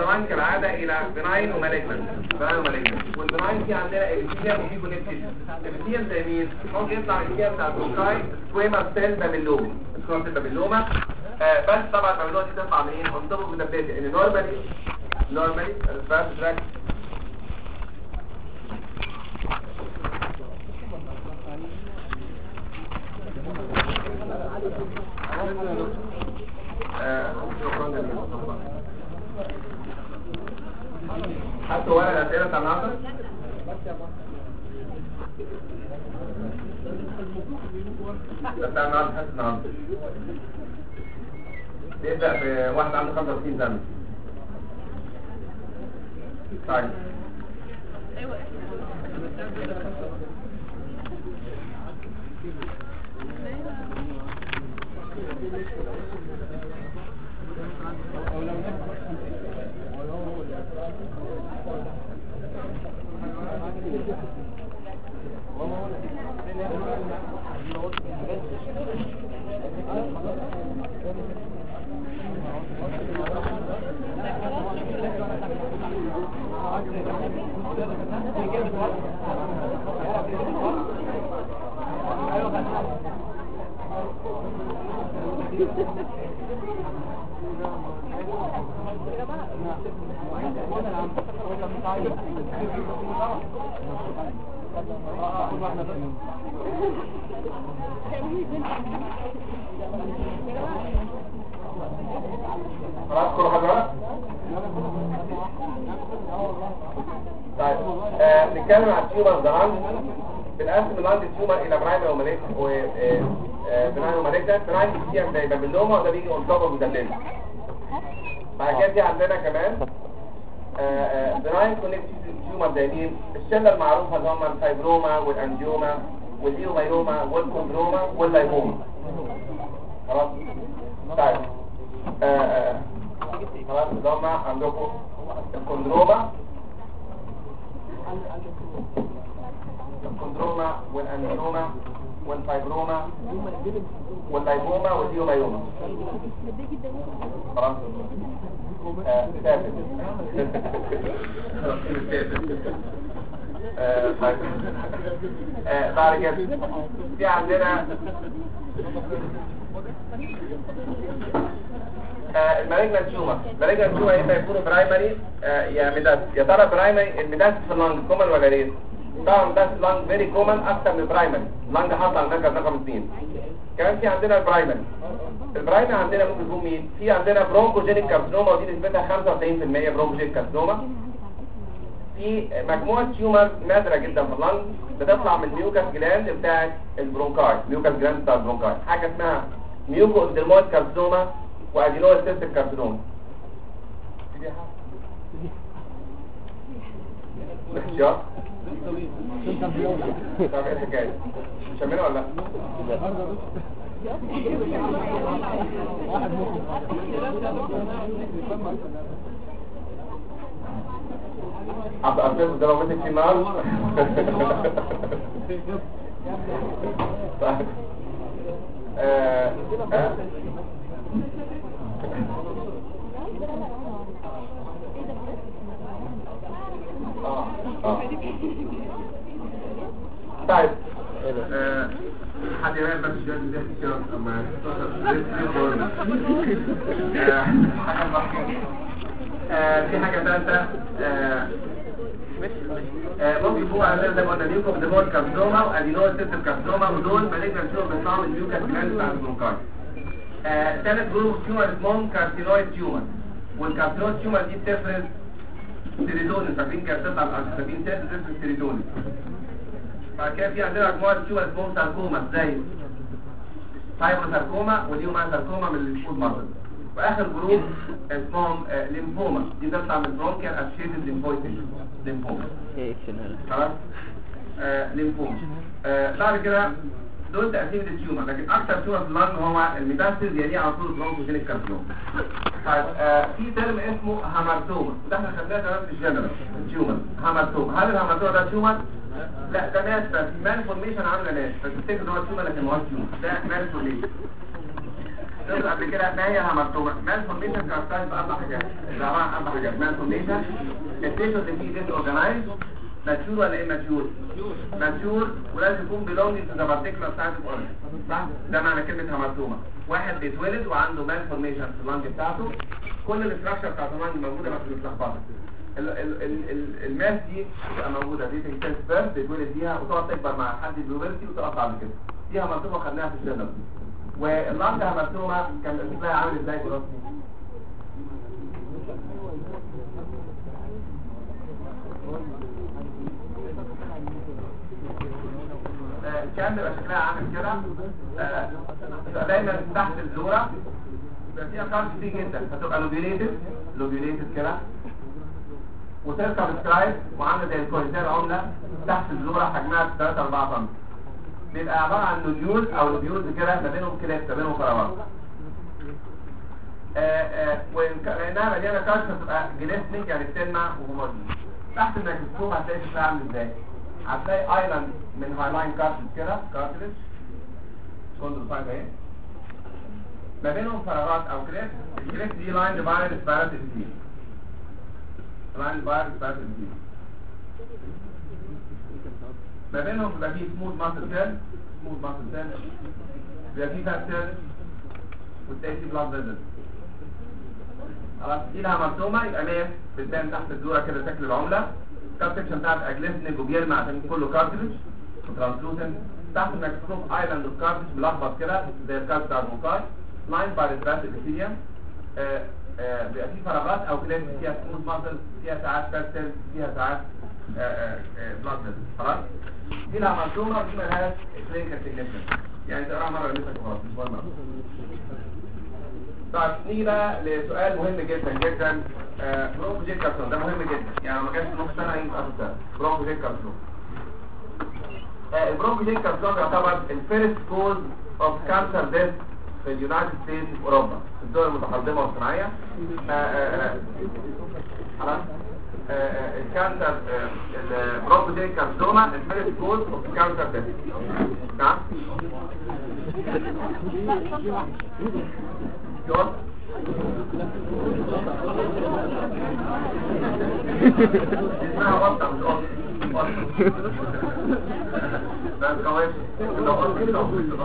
البناين كالعاده الى بناين ومالجنت. والبناين في عندنا ابيثيليوم وفي كونكتيف. ابيثيليوم زي مين؟ ممكن يطلع الابيثيليوم بتاع البرونكاي سكويما سيل بابيلوما. سكويما سيل بابيلوما. بس طبعا البابيلوما دي تطلع منين؟ اون توب اوف ذا بليت. ان نورمالي الريسبيراتوري تراكت حتى ولا الأسئلة بتاع النهارده بتاع النهارده حاسس النهارده نبدأ بواحد عنده 65 سنة. طيب خلاص كل حاجة. طيب نتكلم عن التيومر زمان. بنقسم اللاند تيومر الى برايمري ومالجنت وبناين ومالجنت. برايمري بيجي زي بابيلوما وده بيجي اون توب اوف ذا ليد. بعد كده في عندنا كمان بناين كونكتيف تيومر زي مين؟ الشله المعروفه اللي هم الفايبروما والانجيوما والليومايوما والكوندروما واللايبوما. خلاص طيب خلاص اللي هم عندكم الكوندروما والانجيوما والفايبروما واللايبوما والليومايوما. خلاص ثابت. بعد كده في عندنا المالجنت تيومر. المالجنت تيومر اما يكونوا برايمري يا ميداس. يا ترى برايمري الميداس في اللنج كومن ولا ليه؟ طبعا ميداس اللنج فيري كومن اكتر من البرايمري. اللنج حاطط على المركز رقم 2. كمان في عندنا البرايمري. البرايمري عندنا ممكن يكون مين؟ في عندنا برونكوجينيك كارسينوما ودي نسبتها 95% برونكوجينيك كارسينوما. في مجموعه تيومر نادره جدا في اللنج بتطلع من الميوكاس جلاند بتاعه البرونكاي. الميوكاس جلاند بتاع البرونكاي حاجه اسمها ميوكو اندرمويد كارسينوما وادينويد سيستيك كارسينوما. الاختيار طب ايه الحكايه؟ شاملها ولا لا؟ أصلاً ده لو مسك في النار. طيب حد يعمل بس شوية زي الشيرات أما في حاجة ثالثة ممكن يكون عندنا زي ما قلنا ميوكو ديمور كارسينوما وادينويد سيستيك كارسينوما ودول مالجنت تيومر بيطلعوا من الميوكاس جلاند بتاع البرونكاي. ثالث جروب تيومر اسمهم كارسينويد تيومر. والكارسينويد تيومر دي بتفرز سيريتونين. فاكرين كانت بتطلع من الأنسولين بتفرز سيريتونين. بعد كده في عندنا مجموعة تيومر اسمهم ساركوما زي فايبروساركوما وديوماساركوما من الفود ماسل. واخر جروب اسمهم ليمفوما دي بتطلع من برونكيال اسوشيتد ليمفويتس. ليمفوما خلاص ليمفوما. بعد كده دول تقسيم التيومر. لكن اكثر تيومر في اللنج هو الميتاستيز يليه على طول برونكوجينيك كارسينوما. طيب في ترم اسمه هامارتوما وده احنا خدناه كمان في الجنرال تيومر. هامارتوما. هل الهامارتوما ده تيومر؟ لا ده ناس بس مان فورميشن عامله ناس فتفتكر ان هو تيومر لكن ما هوش تيومر. ده مان فورميشن. شفت قبل كده ما هي همرتومه؟ مالفورميشن كاركترايز باربع حاجات، عباره عن اربع حاجات. مالفورميشن التيشو اللي فيه ديس اورجانايز، ماتيور ولا ايه ماتيور؟ ماتيور ولازم يكون بيلونجينج تو ذا بارتيكولار سايت اوف اورجن، صح؟ ده معنى كلمه همرتومه. واحد بيتولد وعنده مالفورميشن في اللنج بتاعته، كل الاستراكشر بتاعت اللنج موجوده بس متلخبطه. الماس دي بتبقى موجوده دي تنسى فيرست بيتولد بيها وتقعد تكبر مع حد البيوبرتي وتقف بعد كده. دي همرتومه خدناها في الجنرال. واللنج همرتومه كان شكلها عامل ازاي دلوقتي؟ كان بيبقى شكلها عامل كده، بتبقى دايما تحت الزوره، بيبقى فيها كارت كتير جدا، فتبقى لوبيوليتد كده وتركب سكرايب وعامله زي الكوينتال عمله تحت الزوره، حجمها 3-4 سم. بيبقى عباره عن نوديولز او نوديولز كده ما بينهم كلاب، ما بينهم فراغات. لانها مليانه كارت فتبقى جليسميك يعني بتلمع وهوموجين. تحت الميكروسكوب هتلاقي شكلها عامل ازاي؟ هتلاقي ايلاند من هايلاين كارتلج كده، كارتلج كوندروسايت اهي، ما بينهم فراغات او كريست. الكريست دي لاين باير سبارت انتي، لاين باير سبارت انتي، ما بينهم بيبقى فيه سموث ماسل سيل، بيبقى فيه فات سيل والتاني فيه بلاد فيزل. خلاص دي لها مرسومه، يبقى ماس بتبان تحت الدوره كده شكل العمله. الكارت سكشن بتاعت اجلسنج وبيلمع عشان كله كارتلج وترانسلوسنت. تحت الميكروسكوب ايلاند اوف كارتلج ملخبط كده زي الكارت بتاع المونكاي. لاين باي ريتراس ابيثيليوم، بيبقى فيه فراغات او كلاب فيها سموث ماسل، فيها ساعات فات سيل، فيها ساعات بلاد فيزل. خلاص دي لها مرسومه ودي مالهاش كلينيكال سيجنيفيكانس، يعني تقراها مره لسه خلاص مش مهم. طيب نيجي بقى لسؤال مهم جدا جدا، برونكوجيت كارسينوما. ده مهم جدا، يعني ما كانش نص سنه يجي في اخر سنه. برونكوجيت كارسينوما، البرونكوجيت كارسينوما يعتبر الفيرست كوز اوف كانسر ديث في اليونايتد ستيتس في اوروبا، في الدول المتقدمه والصناعيه. خلاص الكانسر البرونكوجيت كارسينوما الفيرست كوز اوف كانسر ديث. نعم شوف اسمها وطة مش وطة ده الكواب لو قلت كده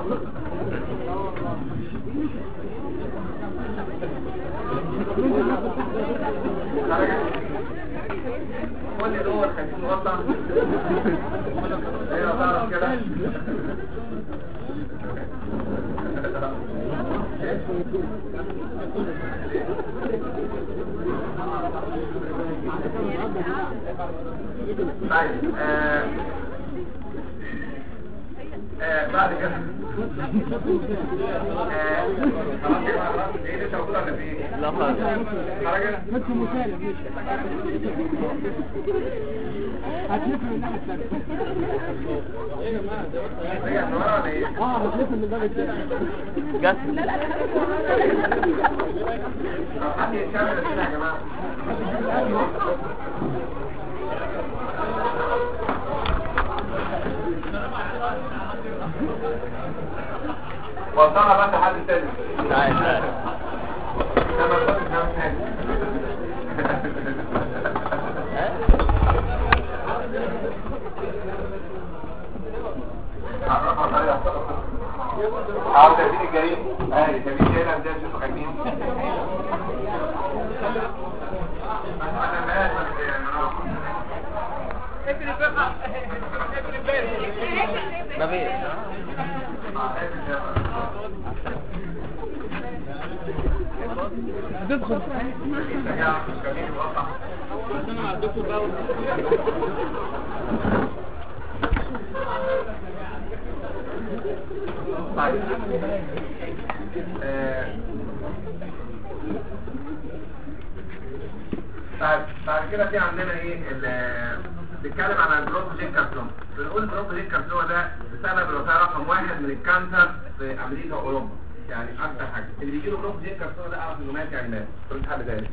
كل دول خايفين وطة ايه تعرف كده طيب بعد كده خلاص ايه لسه موجود ولا في ايه؟ لا خلاص حاجه مش مسالم مش هتلف من الناحيه الثانيه. ايه يا جماعه ده رجع ورا ولا ايه؟ هتلف من الباب الثاني جت. طب حد يتكلم كده يا جماعه. وصلنا بس حد تاني. تعال لما تخش نفس حاجه. عاوز تديني الجريم؟ اهي تبي كده ازاي تشوفوا خايفين؟ ما في تدخل انا مع الدكتور بقى. طيب بعد كده في عندنا ايه بنتكلم عن البرونكوجيت كارسينوما. بنقول البرونكوجيت كارسينوما ده بسبب الوفاه رقم 1 من الكانسر في امريكا واوروبا، يعني اكتر حاجه اللي بيجي له برونكوجيت كارسينوما ده اعرف انه مات يعني مات. قلت حد تاني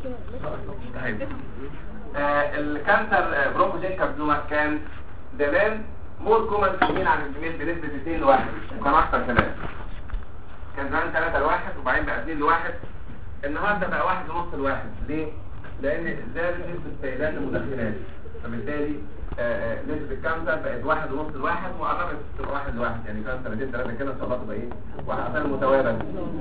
الكانسر برونكوجيت كارسينوما كان زمان مور كومن في عن الجميل بنسبه 2 ل1 وكان اكتر كمان. كان زمان 3 لواحد وبعدين بقى 2 لواحد، النهارده بقى 1 ونص لواحد. ليه؟ لان زادت نسبه سيلان المدخنات، فبالتالي نسبه الكانسر بقت 1 ونص لواحد وقربت تبقى 1 لواحد، يعني كان 2 3 كده ان شاء الله تبقى ايه؟ واحد عشان متوازن.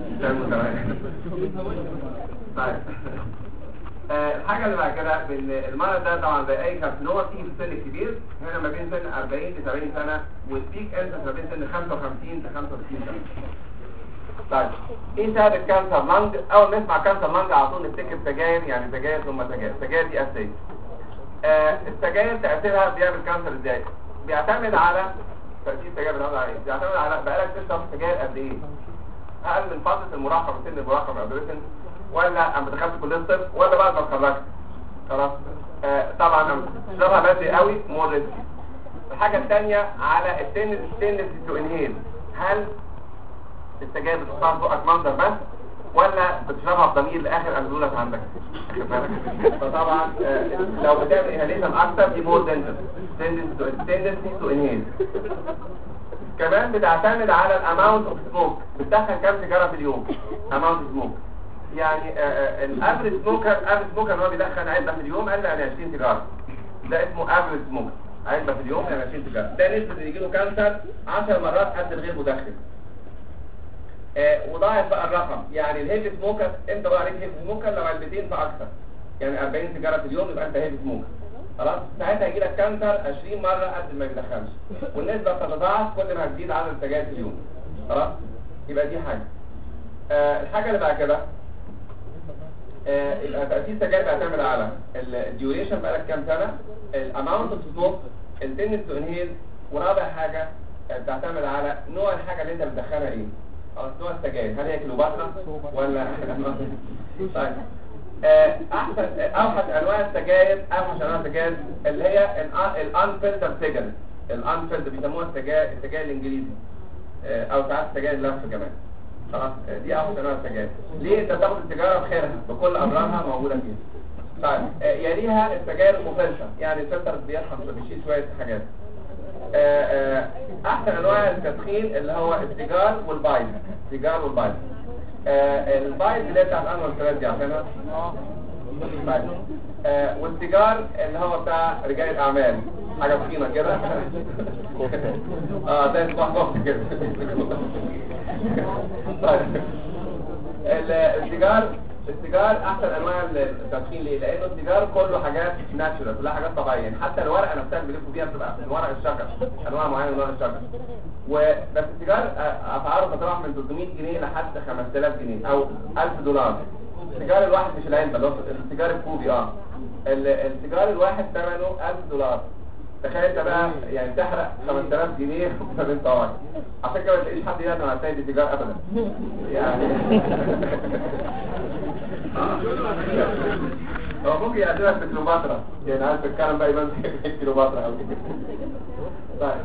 طيب الحاجه اللي بعد كده المرض ده طبعا زي اي كارسينوما بتيجي في السن الكبير، هنا ما بين سن 40 ل 70 سنه، والبيك انسنس ما بين سن 55 ل 65 سنه. طيب ايه سبب الكانسر لانج؟ اول ما نسمع كانسر لانج على طول نفتكر سجاير، يعني سجاير ثم سجاير، سجاير دي اساسيه. السجاير تاثيرها بيعمل كانسر ازاي؟ بيعتمد على تاثير السجاير، بيعتمد على بقالك تشرب سجاير قد ايه؟ اقل من فتره المراهقه، من سن المراهقه من الادوليسنت، ولا اما دخلت كليه الطب، ولا بعد ما اتخرجت؟ خلاص. طبعا لما تشربها بدري قوي مور ريسكي. الحاجه الثانيه على التندنسي تو انهيل، هل السجاير بتحطها في بقك منظر بس، ولا بتشربها بضمير لاخر انزولك عندك؟ فطبعا لو بتعمل انهيليشن اكتر دي مور تندنسي تو انهيل. كمان بتعتمد على الاماونت اوف سموك، بتدخن كام سيجاره في اليوم؟ اماونت سموك، يعني الافريج سموكر اللي هو بيدخن علبه في اليوم اقل من 20 سيجاره، ده اسمه افريج سموكر، علبه في اليوم يعني 20 سيجاره، ده نسبه اللي يجي له كانسر 10 مرات قد الغير مدخن. وضاعف بقى الرقم، يعني الهيفي سموكر انت بقى عليك هيفي سموكر لو علبتين فاكثر، يعني 40 سيجاره في اليوم يبقى انت هيفي سموكر، خلاص. ساعتها هيجي لك كانسر 20 مره قد ما بيدخنش، والنسبه بتتضاعف كل ما هتزيد عدد السجاير في اليوم، خلاص. يبقى دي حاجه. الحاجه اللي بعد كده يبقى تأثير السجاير بيعتمد على الديوريشن، بقالك كام سنه، الاماونت اوف سموك، التندنس تو انهيل، ورابع حاجه بتعتمد على نوع الحاجه اللي انت بتدخنها ايه، نوع السجاير، هل هي كليوباترا ولا طيب اوحش انواع السجاير اللي هي الانفلتر سيجارت، الانفلتر بيسموها السجاير الانجليزي، او ساعات سجاير اللف كمان، خلاص. دي اوحش انواع السجاير. ليه؟ انت بتاخد السيجاره بخيرها بكل امراضها موجوده فيها. طيب يليها السجاير المفلتر، يعني الفلتر بيرحم بيشيل شويه حاجات. احسن انواع التدخين اللي هو السيجار والبايد، السيجار والبايد. البايد اللي هي بتاعت انواع الثلاث دي عارفينها؟ والسيجار اللي هو بتاع رجال الاعمال، حاجه تخينه كده ده صباح ضغط كده. طيب السيجار احسن انواع التدخين. ليه؟ لانه السيجار كله حاجات ناتشورال، كلها حاجات طبيعيه، يعني حتى الورقه نفسها اللي بيلفوا فيها بتبقى من ورق الشجر، انواع معينه من ورق الشجر. وبس السيجار اسعاره بتتراوح من 300 جنيه لحد 5000 جنيه او 1000 دولار. السيجار الواحد مش العلبه، اللي هو السيجار الكوبي. السيجار الواحد ثمنه 1000 دولار. تخيل انت بقى يعني تحرق 5000 جنيه طب انت واحد، عشان كده ما تلاقيش حد يقدر على سيد السيجار ابدا يعني. هو ممكن يقدمك في كيلوباترا، يعني عارف الكلام بقى يبان في كيلوباترا او كده. طيب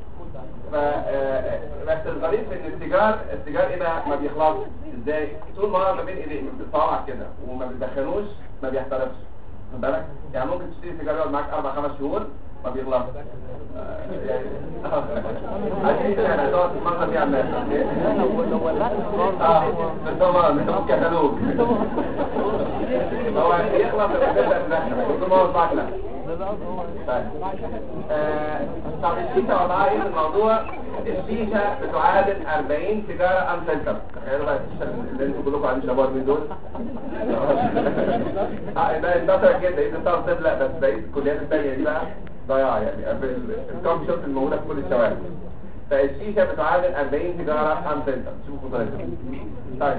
بس الغريب ان السيجار ايه بقى؟ ما بيخلصش. ازاي؟ طول ما هو ما بين ايديك بتطلع كده وما بتدخنوش ما بيحترقش، خد بالك؟ يعني ممكن تشتري سيجار يقعد معاك 4-5 شهور ما بيغلطش. يعني عايزين احنا نقعد المنظر دي على الناس. بالضمان هو كتالوج. هو يخلص ويبدا يدخن طول ما هو صاحله. طب الشيشه وضعها ايه في الموضوع؟ الشيشه بتعادل 40 سيجاره انفلتر. تخيلوا بقى الشيشه اللي انتوا كلكم عايزين تشربوها من دول. ده انتصر جدا، ايه انتصر طب لا، بس بقيه الكليات الثانيه دي بقى ضياع، يعني الكوفي شوب الموجوده في كل الشوارع. فالشيشه بتعادل 40 سيجاره انفلتر. شوفوا خطوتها. طيب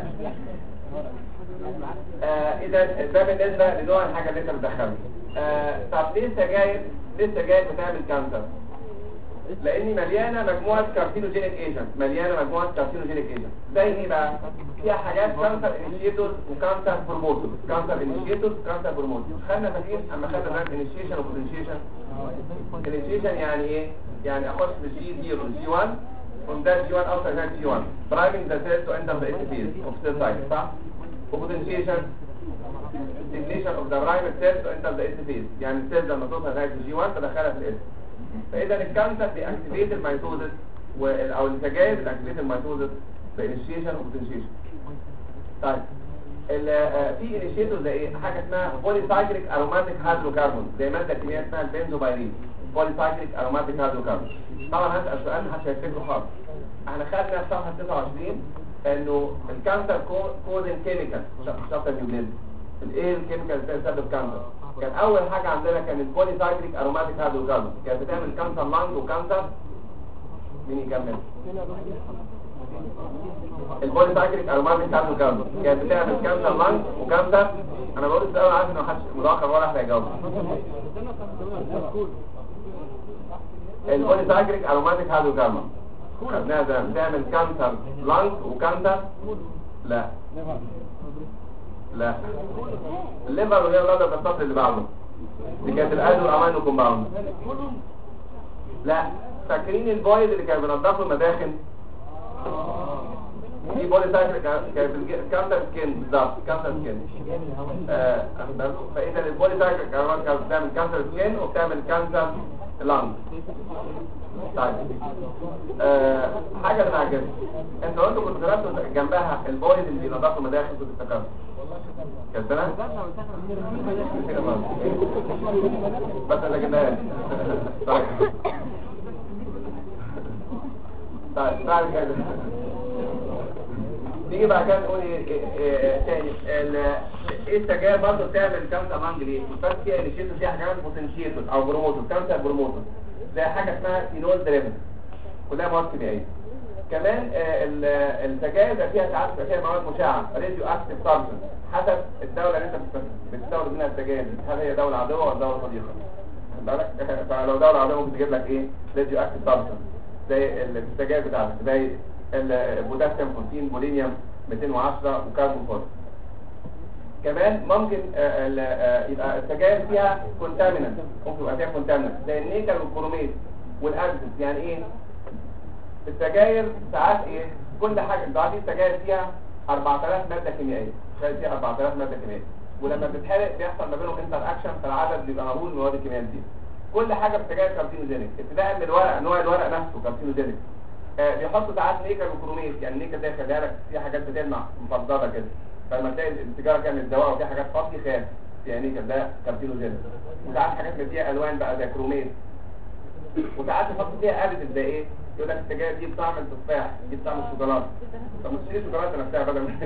اذا ده بالنسبه لنوع الحاجه اللي انت بتدخلها. طب ليه السجاير بتعمل كانسر؟ لان مليانه مجموعه كارسينوجينيك ايجنت، زي ايه بقى؟ فيها حاجات كانسر انيشيتورز وكانسر بروموتورز. خدنا فاكرين اما خدنا بقى انيشيشن وبوتنشيشن. انيشيشن يعني ايه؟ يعني اخش بالجي 0 جي 1 from that G1 outside that G1 priming the cells to enter the S phase of cell cycle، صح؟ وبوتنشيشن stimulation of the priming cells to enter the S phase، يعني السيلز لما توصل لغايه G1 تدخلها في الاس. فاذا الكانسر بيأكتيفيت الميتوزس او السجاير بتأكتيفيت الميتوزس بانيشيشن وبوتنشيشن. طيب في انيشيتور زي ايه؟ حاجه اسمها بولي سايكليك اروماتيك هيدروكربون، زي ماده كيميائيه اسمها البنزوبايرين. بولي سايكليك اروماتيك هيدروكربون. طبعا هسال سؤال محدش هيفتكره خالص. احنا خدنا في صفحه 29 انه الكانسر كودين كيميكال شابتر نيوبليد. الايه الكيميكال اللي بتسبب كانسر؟ كان اول حاجه عندنا كان البولي سايكليك اروماتيك هيدروكربون، كانت بتعمل كانسر لانج وكانسر. مين يكمل؟ البولي سايكليك اروماتيك هيدروكربون كانت بتعمل كانسر لانج وكانسر. انا بقول السؤال عارف ان محدش متاخر ولا حد هيجاوب. البولي سايكليك اروماتيك هيدروكربون خدناها ده بتعمل كانسر لانج وكانسر. لا لا الليفر وهي الرابطه السطر اللي بعده دي كانت الادو امينو كومباوند. لا فاكرين البويد اللي كان بينضفوا المداخن؟ دي بولي سايكليك كانت كانسر سكين بالظبط كانسر سكين. فاذا البولي سايكليك كانت بتعمل كانسر سكين وبتعمل كانسر لانج. طيب حاجه اللي عجبتني انت قلت كنت درستوا جنبها البويد اللي بينضفوا المداخن كنت افتكرت كده بس انا جبناها. طيب بعد كده نيجي بعد كده نقول تاني ايه السجاير برضه بتعمل كانسر لانج ليه؟ بس فيها انيشيتور فيها حاجات بوتنشيتور او بروموتور كانسر بروموتور زي حاجه اسمها فينول دريفن كلها مواد كيميائيه. كمان السجاير فيها ساعات فيها مواد مشعه راديو اكتيف سبستانس حسب الدوله اللي انت بتستورد منها السجاير هل هي دوله عدوه ولا دوله صديقه. بالك فلو دوله عدوه ممكن تجيب لك ايه راديو اكتيف سبستانس زي السجاير بتاعتك زي البوتاسيوم 14 بولينيوم 210 وكربون 4. كمان ممكن يبقى السجاير فيها كونتامينانت ممكن يبقى فيها كونتامينانت زي النيكل والكروميت والادزيف. يعني ايه السجاير ساعات ايه كل حاجه انتوا عارفين السجاير فيها 4000 ماده كيميائيه فيها 4000 ماده كيميائيه ولما بتتحرق بيحصل ما بينهم انتر اكشن فالعدد بيبقى مهول من المواد الكيميائيه دي. كل حاجه في السجاير كارسينوجينيك ابتداء من الورق نوع الورق نفسه كارسينوجينيك. بيحطوا ساعات نيكل وكروميت يعني النيكل ده يخليها لك في حاجات بتلمع مفضله كده فلما تلاقي السيجاره كانت دواء وفي حاجات فاضيه خاف يعني نيكل ده كارسينوجينيك. وساعات حاجات اللي فيها الوان بقى زي كروميت وساعات يحط فيها اديتيف زي ايه يقول لك السجاير دي بطعم التفاح دي بطعم الشوكولاته. طب ما تشتري شوكولاته نفسها بدل ما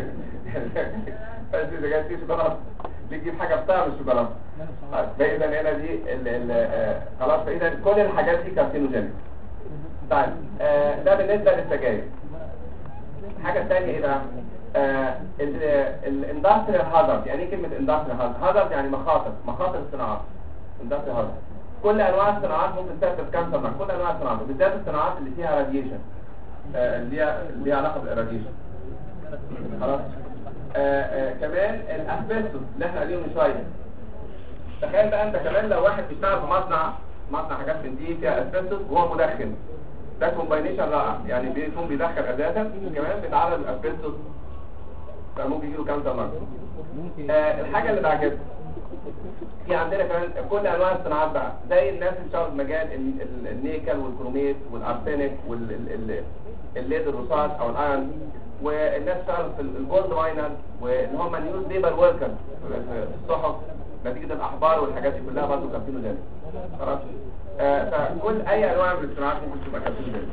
السجاير دي شوكولاته بتجيب حاجه بطعم الشوكولاته. طيب فاذا هنا دي خلاص فاذا كل الحاجات دي كارسينوجينيك. طيب ده بالنسبه للسجاير. الحاجه الثانيه ايه بقى؟ الاندستريال هازارد. يعني ايه كلمه اندستريال هازارد؟ هازارد يعني مخاطر الصناعات. اندستريال هازارد كل انواع الصناعات ممكن تسبب كانسر مع كل انواع الصناعات بالذات الصناعات اللي فيها راديشن اللي ليها علاقه بالراديشن. خلاص كمان الاسبستوس اللي احنا قايلينه من شويه. تخيل بقى انت كمان لو واحد بيشتغل في مصنع حاجات من دي فيها اسبستوس وهو مدخن ده كومباينيشن رائع يعني بيكون بيدخل اساسا وكمان بيتعرض للاسبستوس فممكن يجيله كانسر لانج. الحاجه اللي بعد كده في عندنا كمان كل انواع الصناعات بقى زي الناس اللي بتشتغل في مجال النيكل والكروميت والارسنيك والليد الرصاص او الايرون والناس بتشتغل في الجولد ماينر واللي هم نيوز ليبر وركر في الصحف نتيجه الاحبار والحاجات دي كلها برضه كارسينوجينيك. خلاص فكل اي انواع من الصناعات ممكن تبقى كارسينوجينيك.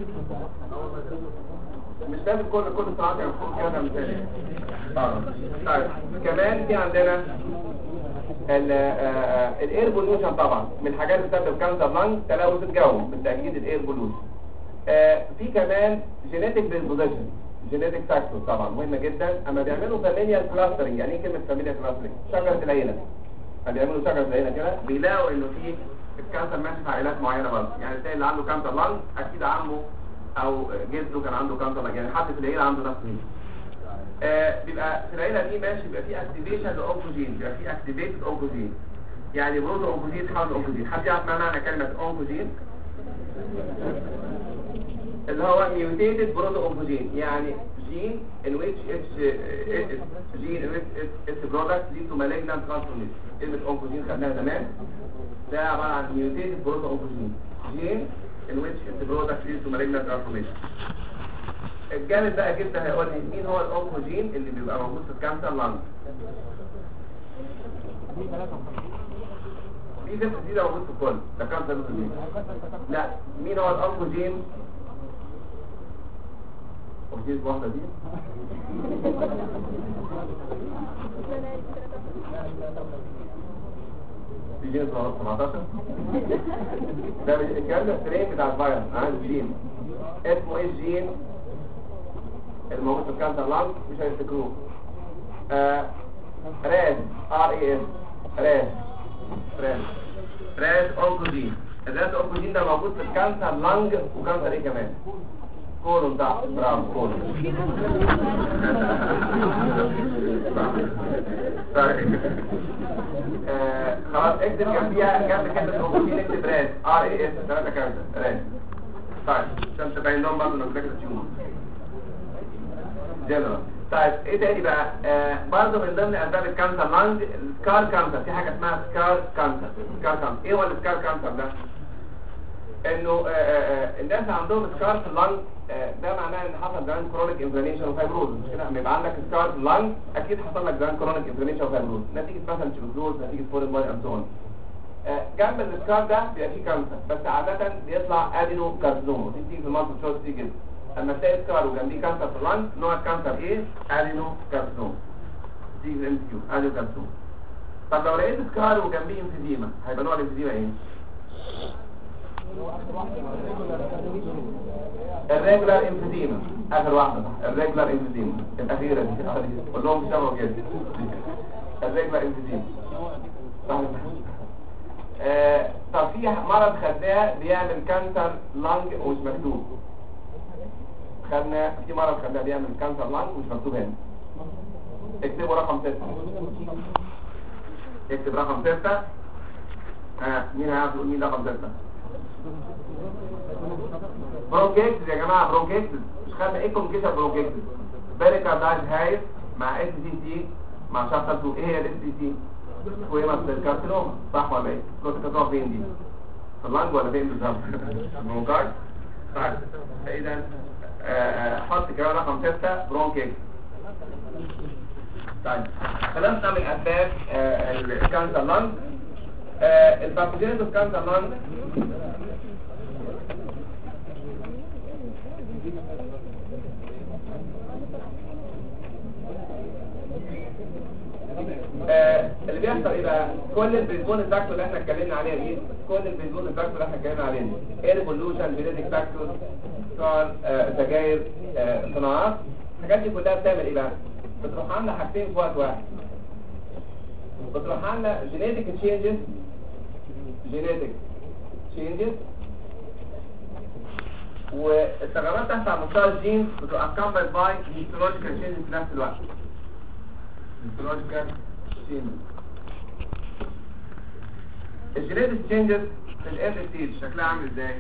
مش لازم كل الصناعات يكون كده مثالي. طيب كمان في عندنا الاير بولوشن طبعا من الحاجات اللي بتسبب كانسر لانج تلوث الجو بالتاكيد الاير بولوشن. في كمان جينيتك ديسبوزيشن جينيتك فاكتور طبعا مهمه جدا. اما بيعملوا فاميليال كلاسترنج. يعني ايه كلمه فاميليال كلاسترنج؟ شجره العيله. اما بيعملوا شجره العيله كده بيلاقوا انه في الكانسر ماشي في عائلات معينه برضه. يعني تلاقي اللي عنده كانسر لانج اكيد عمه او جده كان عنده كانسر لانج يعني حد في العيله عنده نفس الشيء. بيبقى في العيله دي ماشي بيبقى في اكتيفيشن لاونكوجين بيبقى في اكتيفيتد اونكوجين يعني بروتو اونكوجين حول اونكوجين. حد يعرف معنى كلمه اونكوجين؟ اللي هو ميوتيتد بروتو اونكوجين يعني جين in which its product lead to malignant transformation. كلمه اونكوجين خدناها زمان ده عباره عن ميوتيتد بروتو اونكوجين جين in which its product lead to malignant transformation. الجامد بقى جدا هيقول لي مين هو الاونكوجين اللي بيبقى موجود في الكانسر لانج. في ست دي ده موجود في الكل، ده كانسر لانج. لا، مين هو الاونكوجين؟ وجيت واحده دي في جين 17 ده الكلام ده السترين بتاع الفيروس. عايز جين اسمه ايه الجين الموجود في الكانسر لانج؟ مش هيفتكروه. راز RAS راز اونكوجين. الراز اونكوجين ده موجود في الكانسر لانج وكانسر ايه كمان؟ كولون. ده برافو كولون. خلاص اكتب جنبيها جنب كلمة اونكوجين اكتب راز RAS 3 كانسر راز. طيب عشان تبين لهم برضه انك فاكر تيومر جنرال. طيب ايه تاني بقى؟ برضه من ضمن اسباب الكانسر لانج السكار كانسر. في حاجه اسمها سكار كانسر. ايه هو السكار كانسر ده؟ انه الناس اللي عندهم سكار في اللانج ده معناه ان حصل زمان كرونيك انفلاميشن وفايبروز. مش كده؟ لما يبقى عندك سكار في اللانج اكيد حصل لك زمان كرونيك انفلاميشن وفايبروز نتيجه مثلا تيوبروز، نتيجه فورين بودي اند سو اون. جنب السكار ده بيبقى فيه كانسر، بس عاده بيطلع ادينو كارسينوما. ودي بتيجي في المالتي تشويس كتير جدا. اما تلاقي سكار وجنبيه كانسر في اللانج، نوع الكانسر ايه؟ ادينو كارسينوما. تيجي في الام كيو ادينو كارسينوما. طب لو لقيت سكار وجنبيه انفيديما هيبقى نوع الانفيديما ايه؟ الريجولار انفيديما. اخر واحده صح، الريجولار انفيديما الاخيره دي كلهم بيشبهوا جدا. الريجولار انفيديما صح. طب في مرض خدناه بيعمل كانسر لانج ومش مكتوب. خدنا في مرض خدناه بيعمل كانسر لانج ومش مكتوب هنا. اكتبوا رقم 6. اكتب رقم 6. مين هيعرف يقول مين رقم 6؟ برونكيتس يا جماعه. برونكيتس مش خدنا ايه كوميونيكيشن برونكيتس؟ بيريكاردايت هايف مع SCC مع شابتر 2. ايه هي SCC؟ سكويماس كارسينوما صح ولا ايه؟ كنت كاتبها فين دي؟ في اللانج ولا فين بالظبط؟ برونكايت. طيب اذا حط كمان رقم 6 برونكيتس. طيب خلصنا من اسباب الكانسر لانج. الباثوجينيز اوف كانسر لانج اللي بيحصل ايه بقى؟ كل البريزبون فاكتور اللي احنا اتكلمنا عليها دي، كل البريزبون فاكتور اللي احنا اتكلمنا عليها دي، اير بولوشن، جينيتك فاكتور، سكار، سجاير، صناعات، الحاجات دي كلها بتعمل ايه بقى؟ بتروح عامله حاجتين في وقت واحد. بتروح عامله جينيتك تشينجز والتغيرات تحت على مستوى الجينز بتبقى accompanied by histological changes في نفس الوقت. histological changes. الجينيتك تشينجز في الاند ستيج شكلها عامل ازاي؟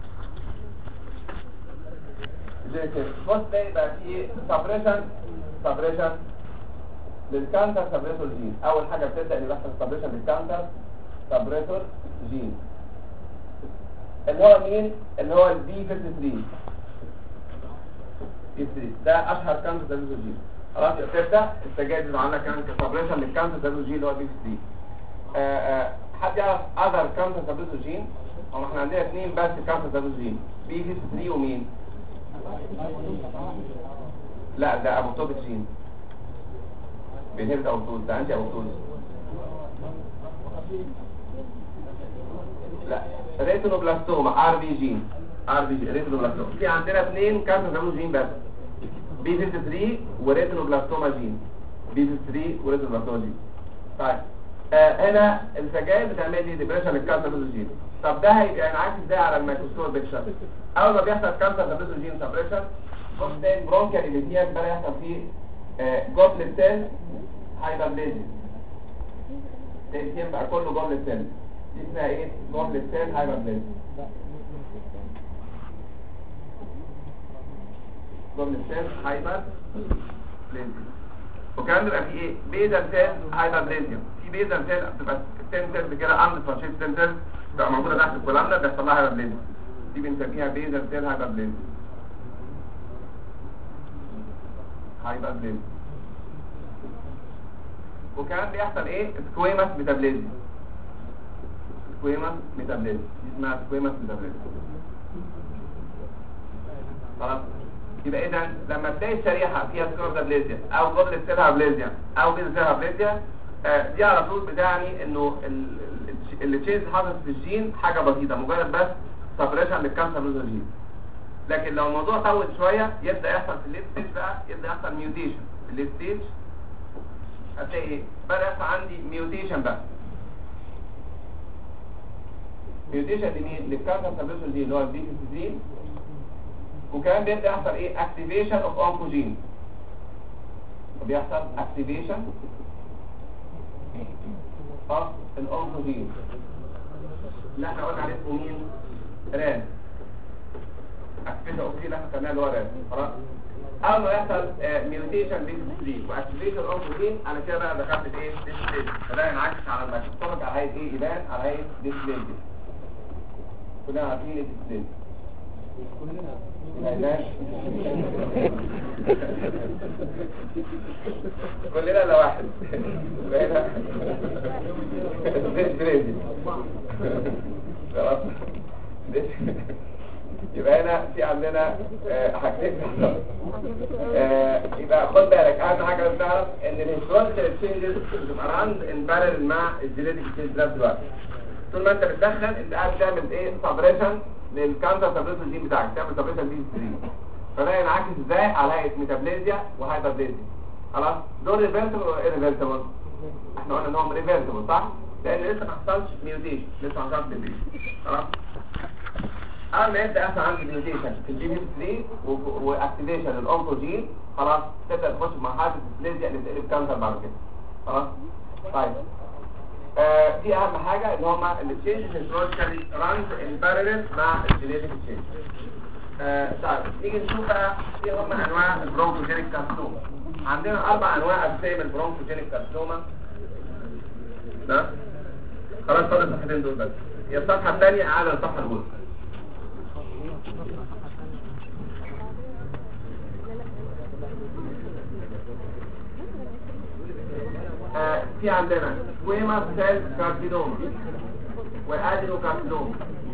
زي كده. بص تلاقي بقى في سبريشن للكانسر سبريسور جين. اول حاجه بتبدا ان يحصل سبريشن للكانسر سبريسور جين اللي هو مين؟ اللي هو البي 53. ده اشهر كانسر سبريسور جين. خلاص تبدا السجاير عندنا كان سبريشن للكانسر سبريسور جين اللي هو البي 53. حد يعرف اذر كانسر سبريسور جين؟ هو احنا عندنا اثنين بس كانسر سبريسور جين، بي 53 ومين؟ لا ده ابوتوبيك جين بينهبت اوتوز. ده انتي اوتوز. لا ريتينوبلاستوما ار بي جين ريتينوبلاستوما. في عندنا اثنين كانسر سبريسور جين بس، بي 53 وريتينوبلاستوما جين. بي 53 وريتينوبلاستوما جين. طيب هنا السجاير بتعمل لي ديبريشن للكانسر سبريسور جين. طب ده هيبقى انعكس ازاي على الميكروسكوب بيكشر؟ اول ما بيحصل كانسر سبريسور جين سبريشن بص تاني برونكيال اليتياك بدا يحصل فيه جوبلت سيل هايبربليزيا. اليتياك بقى كله جوبلت سيل. دي اسمها ايه؟ جوبلت سيل هايبربليزيا. جوبلت سيل هايبربليزيا. وكمان بيبقى فيه ايه؟ بيزل سيل هايبربليزيا. في بيزل سيل بتبقى ستيم سيل كده عند فرشيت ستيم سيل بتبقى موجوده تحت الكولامنا بيحصل لها هايبربليزيا. دي بنسميها بيزل سيل هايبربليزيا. هايبربليزيا. وكمان بيحصل ايه؟ سكويمس ميتابليزيا. سكويمس ميتابليزيا دي اسمها سكويمس ميتابليزيا. خلاص. يبقى اذا لما تلاقي الشريحه فيها سكويمس ميتابليزيا او جبل سيلها بليزيا او بيز سيلها بليزيا، دي على طول بتعني انه اللي تشيز حصلت في الجين حاجه بسيطه، مجرد بس سبريشن للكانسر لوز الجين. لكن لو الموضوع طول شويه يبدا يحصل في الليت ستيج بقى، يبدا يحصل ميوتيشن في الليت ستيج. هتلاقي ايه؟ بدا يحصل عندي ميوتيشن بقى. ميوتيشن لمين؟ للكانسر لوز الجين اللي هو البي سي سي. وكمان بيبدا يحصل ايه؟ اكتيفيشن اوف اونكوجين. بيحصل اكتيفيشن اوف الاونكوجين اللي احنا قلنا عليه اسمه مين؟ ران. اكتيفيشن اوف اللي احنا خدناه اللي هو ران. خلاص. اول ما يحصل ميوتيشن بي 3 واكتيفيشن اونكوجين، انا كده بقى دخلت في ايه؟ ديسبليز. فده ينعكس على الميكروسكوب على هيئه ايه؟ يبان على هيئه ديسبليز. كلنا عارفين ايه ديسبليز؟ كلنا لا واحد. خلاص. يبقى هنا في عندنا حاجتين. يبقى خد بالك اهم حاجه لازم تعرف ان الهيستولوجيكال تشينجز بتبقى راند ان بارل مع الجينيتيك تشينج في نفس الوقت. طول ما انت بتدخل انت قاعد تعمل ايه؟ سبريشن للكانسر سبريشن الجين بتاعك، تعمل سبريشن بي 3. فده ينعكس ازاي؟ على هيئه ميتابليزيا وهايبربليزيا. خلاص. دول ريفيرسبل ولا ايريفيرسبل؟ احنا قلنا انهم ريفيرسبل صح؟ لان لسه ما حصلش ميوتيشن، لسه ما حصلش ميوتيشن. خلاص. اول ما يبدا يحصل عندي ميوتيشن في الجي بي 3 واكتيفيشن للاونكوجين، خلاص تبدا تخش في مرحله الديسبليزيا اللي بتقلب كانسر بعد كده. خلاص. طيب دي اهم حاجه اللي هم التشينجز هيستولوجيكالي راند ان بارلل مع الجينيتيك تشينج. طيب نيجي نشوف بقى ايه هم انواع البرونكوجينيك كارسينوما. عندنا 4 انواع اساسيه من البرونكوجينيك كارسينوما. نعم. خلاص فاضل الصفحتين دول بس. هي الصفحه الثانيه اعلى الصفحه الاولى. في عندنا سكويما سيل كارسينوما وادينو كارسينوما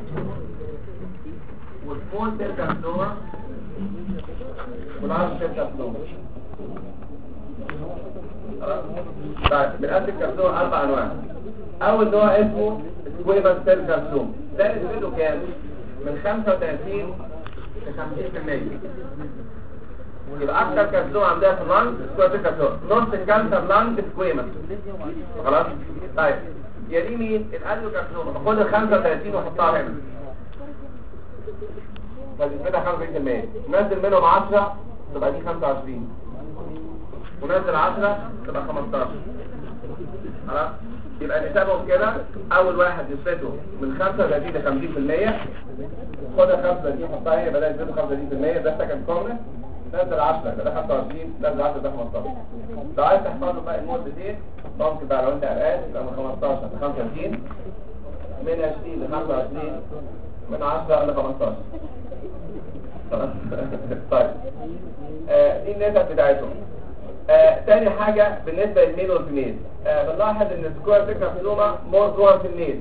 والسمول سيل كارسينوما واللارج سيل كارسينوما. طيب بنقسم الكارسينوما 4 انواع. اول نوع اسمه سكويما سيل كارسينوما، ده نسبته كام؟ من 35 ل 50%. يبقى اكتر كارسينوما عندها في اللانج سكويما كارسينوما، نص الكانسر لانج سكويما. خلاص. طيب يلي مين؟ الادينو كارسينوما. خد ال 35 وحطها هنا، فنسبتها 50%. نزل منهم 10 تبقى دي 25، ونزل 10 تبقى 15. خلاص. يبقى نسبهم كده، اول واحد نسبته من 35 ل 50%. خد ال 35 حطها هنا، بدل نسبته 35%، ده سكند كومنت. نزل 10 يبقى ده 25، نزل 10 ده 15. لو عايز تحفظه بقى المدتين ممكن بقى لو انت قلقان يبقى من 15 ل 35، من 20 ل 25، من 10 ل 15. خلاص. طيب دي النسب بتاعتهم. تاني حاجة بالنسبة للميل والفيميل، بنلاحظ ان السكوير سيل كارسينوما مور كومن في الميل،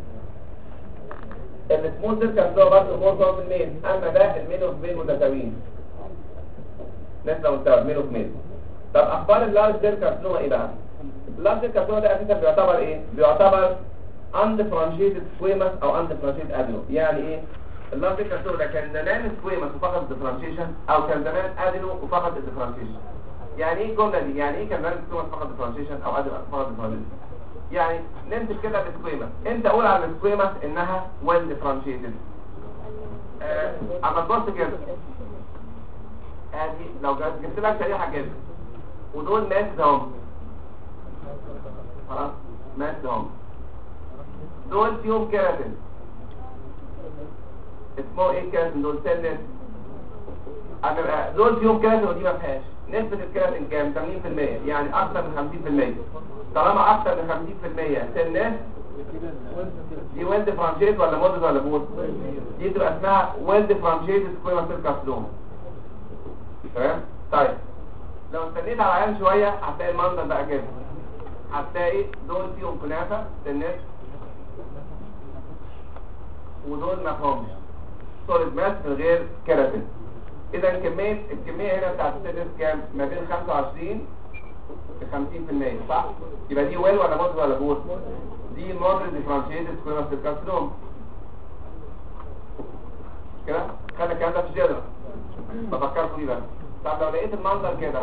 السمول سيل كارسينوما برضه مور كومن في الميل، اما ده الميل والفيميل متساويين، نسبة متساوية ميل وفيميل. طب اخبار اللارج سيل كارسينوما ايه بقى؟ اللارج سيل كارسينوما ده اساسا بيعتبر ايه؟ بيعتبر اندفرنشيتد سكويمس او اندفرنشيتد ادينو. يعني ايه؟ اللارج سيل كارسينوما ده كان زمان سكويمس وفقد الديفرنشيشن، او كان زمان ادينو وفقد الديفرنشيشن. يعني ايه الجمله دي؟ يعني ايه كان زمان سكويمس فقد الديفرنشيشن او ادينو فقد الديفرنشيشن؟ يعني نمسك كده السكويمس، انت قول على السكويمس انها ويل ديفرنشيتد. اما تبص كده ادي لو جبت لك شريحه كده ودول ناس هم، خلاص ناس هم، دول فيهم كيراتين. اسمه ايه الكيراتين دول؟ سيل. دول فيهم كيراتين ودي ما فيهاش. نسبة الكيراتين كام؟ 80%، يعني اكثر من 50%. طالما اكثر من 50% سيل ناس، دي ويل ديفرنشيت ولا مودد ولا بود؟ دي تبقى اسمها ويل ديفرنشيت سكويما سيل كارسينوما. تمام؟ طيب لو استنيت على العيان شويه هتلاقي المنظر بقى كده، هتلاقي دول فيهم كنافه سنات ودول ما فيهمش سوليد ماس من غير كيراتين. اذا الكميه هنا بتاعت السنات كام؟ ما بين 25 ل 50%، صح؟ يبقى دي ويل ولا مودريت ولا بور؟ دي مودريت ديفرنشيتد سكويموس سيل كارسينوما كده. خلي الكلام ده في جدول بفكركم بيه بقى. طب لو لقيت المنظر كده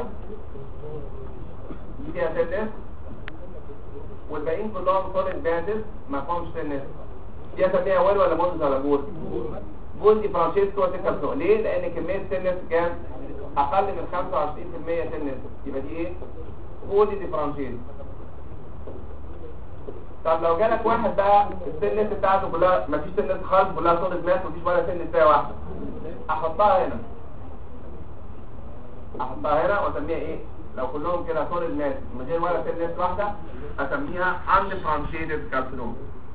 دي فيها سيل والباقيين كلهم سوليد بادز ما فيهمش سيل، دي اسميها ويل ولا مودريت ولا بور؟ بور ديفرنشيتد سكويموس سيل كارسينوما. ليه؟ لان كميه سيل كام؟ اقل من 25% سيل، يبقى دي ايه؟ بودي ديفرنشيتد. طب لو جالك واحد بقى السنس بتاعته كلها مفيش سنس خالص، كلها سوليد ماس مفيش ولا سنس فيها واحده، احطها هنا واسميها ايه؟ لو كلهم كده سوليد ماس من غير ولا سنس واحده اسميها انديفرنشيتد كارسينوما.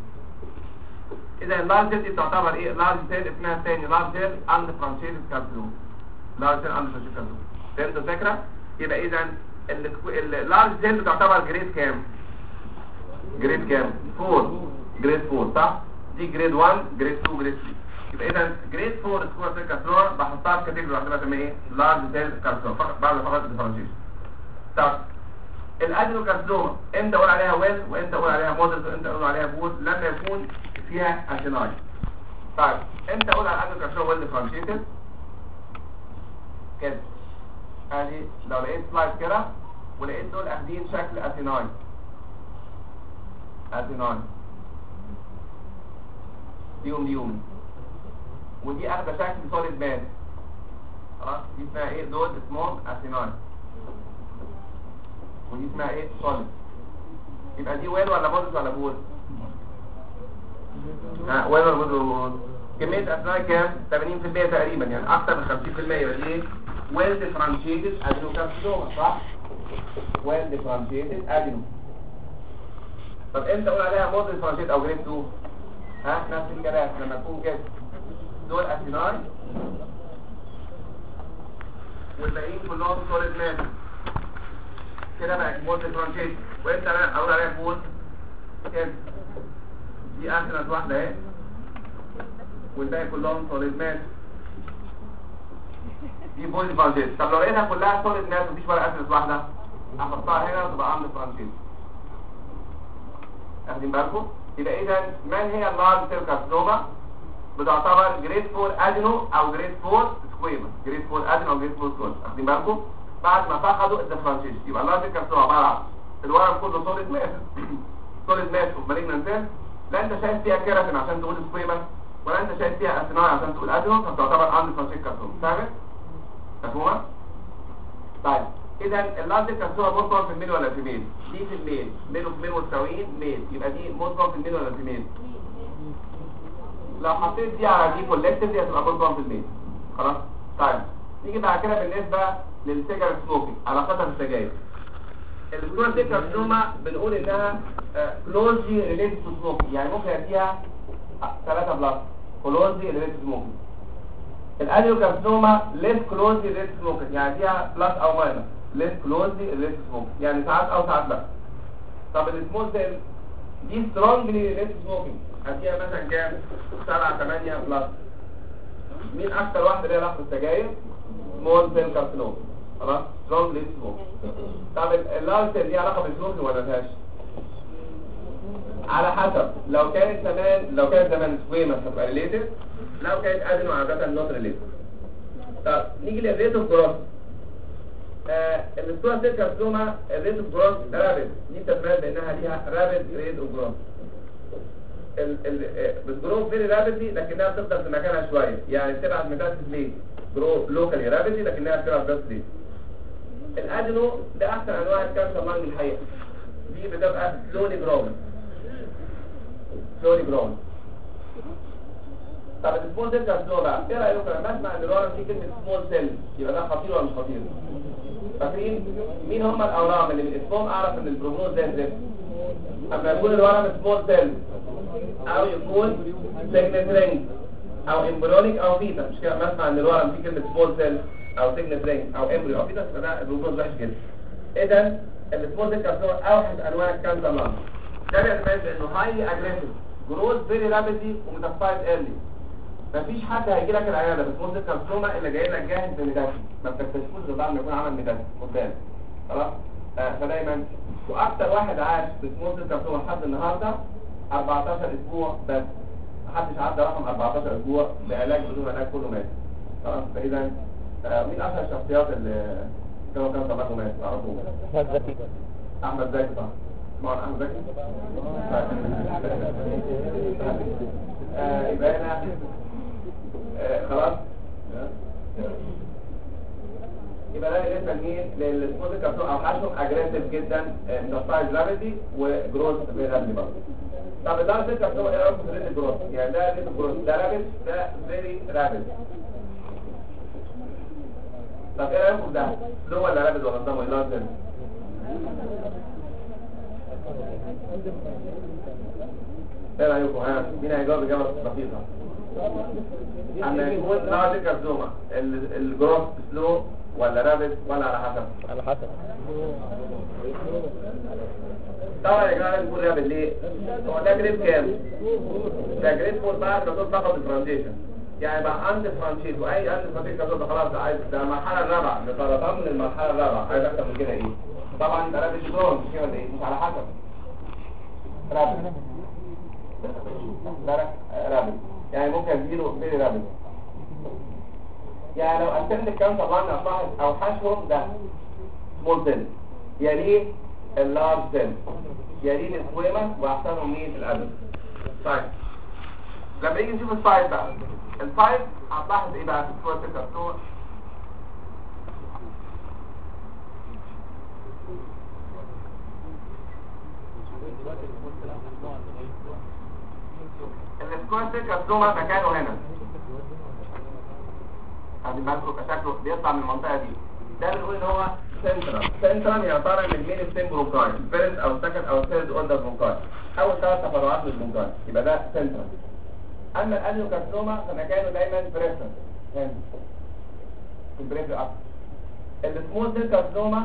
اذا اللارج سيل دي تعتبر ايه؟ لارج سيل اسمها الثاني لارج سيل انديفرنشيتد كارسينوما. لارج سيل انديفرنشيتد كارسينوما. فهمتوا الفكره؟ يبقى اذا اللارج سيل بتعتبر جريد كام؟ جريد كام؟ 4. جريد 4 صح؟ دي جريد 1 جريد 2 جريد 3. يبقى اذا جريد 4 سكوير سيل كارسينوما بحطها في كاتيجوري واحده بسميها ايه؟ لارج سيل كارسينوما فقط ديفرنشيشن. طب الادينو كارسينوما امتى اقول عليها ويل وامتى اقول عليها مودريت وامتى اقول عليها بور؟ لما يكون فيها اديناي. طيب امتى اقول على الادينو كارسينوما ويل ديفرنشيتد؟ كده ادي لو لقيت سلايد كده ولقيت دول اخدين شكل اديناي ديوم ودي اخده شكل سوليد ماس، خلاص دي اسمها ايه؟ دول سمول اثيناي ودي اسمها ايه؟ سوليد. يبقى دي ويل ولا مودريت ولا بور؟ ويل ولا مودريت؟ كميه اثيناي كام؟ 80% تقريبا، يعني اكتر من 50%. يبقى دي ايه؟ ويل ديفرنشيتد ادينو كارسينوما، صح؟ ويل ديفرنشيتد ادينو. طب امتى اقول عليها مودريت ديفرنشيتد او جريد 2؟ نفس الكلام لما تكون كده دول اثيناي والباقيين كلهم سوليد ماس كده بقى مودريت ديفرنشيتد. وامتى اقول عليها بول؟ كده دي اثيناي واحده اهي والباقي كلهم سوليد ماس، دي بول ديفرنشيتد. طب لو لقيتها كلها سوليد ماس مفيش ولا اثيناي واحده احطها هنا وتبقى عند ديفرنشيتد. واخدين بالكم؟ يبقى اذا من هي اللارج سيل كارسينوما؟ بتعتبر جريد 4 ادينو او جريد 4 سكويما. جريد 4 ادينو او جريد 4 سكويما. واخدين بالكم؟ بعد ما فقدوا الديفرنشيشن يبقى اللارج سيل كارسينوما عباره عن الورم كله سوليد ماس سوليد ماس ومالجنانت سيل، لا انت شايف فيها كيراتين عشان تقول سكويما ولا انت شايف فيها اثيناي عشان تقول ادينو، فبتعتبر انديفرنشيتد كارسينوما. فاهم؟ مفهومه؟ طيب اذا اللارج سيل كارسينوما مصدر في الميل ولا في الميل؟ دي في الميل، ميل وفي ميل متساويين ميل، يبقى دي مصدر في الميل ولا في الميل؟ لو حطيت دي على دي كولكتيف دي هتبقى مصدر في الميل. خلاص؟ طيب نيجي بعد كده بالنسبه للسيجار سموكينج على خطر السجاير. السكوير سيل كارسينوما بنقول انها كلوزلي ريليتد تو سموكينج، يعني ممكن يديها 3 بلس كلوزلي ريليتد تو سموكينج. الادينو كارسينوما ليس كلوزلي ريليتد تو سموكينج، يعني فيها بلس او ماينس، ليس كلوزلي ريليتد تو سموكينج، يعني ساعات او ساعات لا. طب السمول سيل دي سترونجلي ريليتد تو سموكينج، هديها مثلا كام؟ 7 8 بلس. مين اكتر واحده ليها علاقه بالسجاير؟ سمول سيل كارسينوما. خلاص؟ سترونجلي ريليتد تو سموكينج. طب اللارج سيل ليها علاقه بالسموكينج ولا مالهاش؟ على حسب، لو كانت زمان سكويما هتبقى ريليتد، لو كانت ادينو عاده نوت ريليتد. طب نيجي للريت اوف جروث. السكوير سيل كارسينوما الريت اوف جروث رابيد، دي بتتميز بانها ليها رابيد ريت اوف جروث. بتجرو فيري رابيدلي لكنها بتفضل في مكانها شويه، يعني بتبعد ميتاستاسيس ليه؟ جرو لوكالي رابيدلي لكنها بتبعد بس ليه؟ الادينو ده احسن انواع الكانسر لانج الحقيقه، دي بتبقى سلولي جروين. طب السمول سيل كارسينوما بقى ايه رايكم لما اسمع ان الورم فيه كلمه سمول سيل يبقى ده خطير ولا مش خطير؟ فاكرين مين هم الاورام اللي من اسمهم اعرف ان البروجنوز زي الزفت؟ اما يكون الورم سمول سيل او يكون سيجنت رينج او امبريونيك او فيتا، مش كده؟ لما اسمع ان الورم فيه كلمه سمول سيل او سيجنال رينج او امبريو او فيتس ده البروجنوز وحش جدا. اذا السمول سيل كارسينوما اوحش انواع الكانسر لانج. ده بيعتمد انه هايلي اجريسيف جروث فيري رابيدلي وميتاستايز ايرلي. مفيش حد هيجي لك العياده بسمول سيل كارسينوما اللي جاي لك جاهز بميتاستاسيس، ما بتكتشفوش غير بعد ما يكون عمل ميتاستاسيس قدام. خلاص. فدايما واكتر واحد عاش بسمول سيل كارسينوما لحد النهارده 14 اسبوع بس، محدش عدى رقم 14 اسبوع بعلاج بدون علاج كله مات. خلاص. فاذا مين اشهر الشخصيات اللي كانوا طبعا مات تعرفوه؟ احمد زكي. احمد زكي طبعا. طبعا احمد زكي. يبقى هنا خلاص. يبقى ده بالنسبه لمين؟ للسمول سيل كارسينوما اوحشهم اجريسيف جدا، ميتاستايز رابيدلي وجروث رابيدلي برضه. طب ده سيل كارسينوما ايه رايكم في ريت الجروث؟ يعني ده ريت الجروث ده رابيد، ده فيري رابيد. طب ايه رايكم ده؟ سلو ولا رابيد ولا نظام ولا لازم؟ ايه رايكم؟ ها مين هيجاوب اجابه دقيقه؟ اما يكون سيل كارسينوما الجروث سلو ولا رابيد ولا على حسب؟ على حسب. طبعا يا جماعه لازم يكون رابيد. ليه؟ هو ده جريد كام؟ ده جريد 4 بعد ما تكون فقط الفرانشيشن، يعني بقى اند فرانشيت واي اند فرانشيت ده خلاص عايز ده المرحله الرابعه لسرطان من المرحله الرابعه، عايز اكتر من كده ايه؟ طبعا يبقى رابيد جرون مش كده ولا ايه؟ مش على حسب. رابيد لا رابيد يعني ممكن اديله فيري رابيد. يعني لو قسمت الكلام طبعا اصلاح اوحشهم ده سمول سيل، يليه اللارج سيل، يليه السويمة، واحسنهم مين؟ الادلت. طيب لما نيجي نشوف السايد بقى، السايد هتلاحظ ايه بقى في الصور الكارسينوما؟ السكوير كارسينوما مكانه هنا، ادي بالكم شكله بيطلع من المنطقه دي. ده بنقول ان هو سنترال يعني طالع من المين ستيم برونكاي، الفيرست او السكند او الثيرد اوردر برونكاي، اول 3 تفرعات من البرونكاي، يبقى ده سنترال. اما الادينوكارسينوما فمكانه دايما بريفرال هنا في البريفرال اكتر. السمول سيل كارسينوما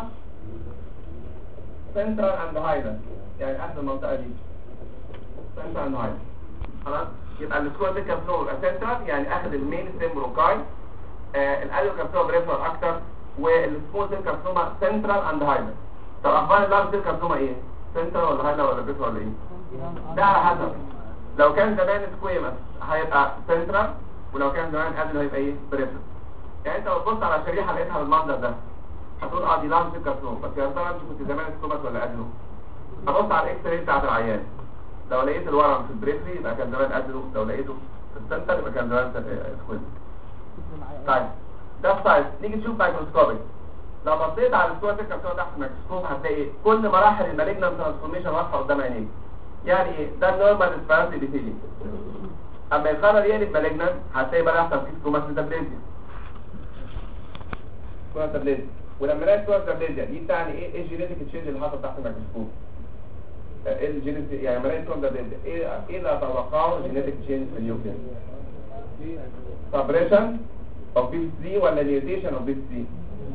سنترال اند هايلاند، يعني اخر المنطقه دي سنترال اند هايلاند. خلاص. يبقى السمول سيل كارسينوما يبقى سنترال يعني اخر المين ستيم برونكاي، الادينوكارسينوما بريفرال اكتر، والسمول سيل كارسينوما سنترال اند هايلاند. طب اخبار اللارج سيل كارسينوما ايه؟ سنترال ولا هايلاند ولا بريفرال ولا ايه؟ ده على حسب. لو كان زمان سكويمس هيبقى سنترال، ولو كان زمان ادينو هيبقى ايه؟ بريفرال. يعني انت لو تبص على شريحه لقيتها بالمنظر ده هتقول دي لارج سيل كارسينوما، بس يا ترى انت كنت زمان سكويمس ولا ادينو؟ هبص على الاكس راي بتاعت العيان، لو لقيت الورم في البريفري يبقى كان زمان ادينو، لو لقيته في السنتر يبقى كان زمان سكويمس. طيب ده السايز. نيجي نشوف مايكروسكوبيك. لو بصيت على الصوره الكارسينوما تحت الميكروسكوب هتلاقي كل مراحل المالجنان ترانسفورميشن واضحه قدام عينيك. يعني ايه؟ ده النورمال اسبيرانسي بيتيجي. اما الخبر يقلب مالجنان هتلاقي بقى يحصل فيه سكوما ميتابليزيا. سكوما ميتابليزيا. ولما نلاقي سكوما ميتابليزيا دي بتعني ايه الجينيتيك تشينج اللي حصل تحت الميكروسكوب؟ ايه الجينيتيك يعني لما نلاقي سكوما ميتابليزيا ايه اللي اتوقعه الجينيتيك تشينج في النيوكليس؟ سبريشن اوف بي 3 ولا ميوتيشن اوف بي 3؟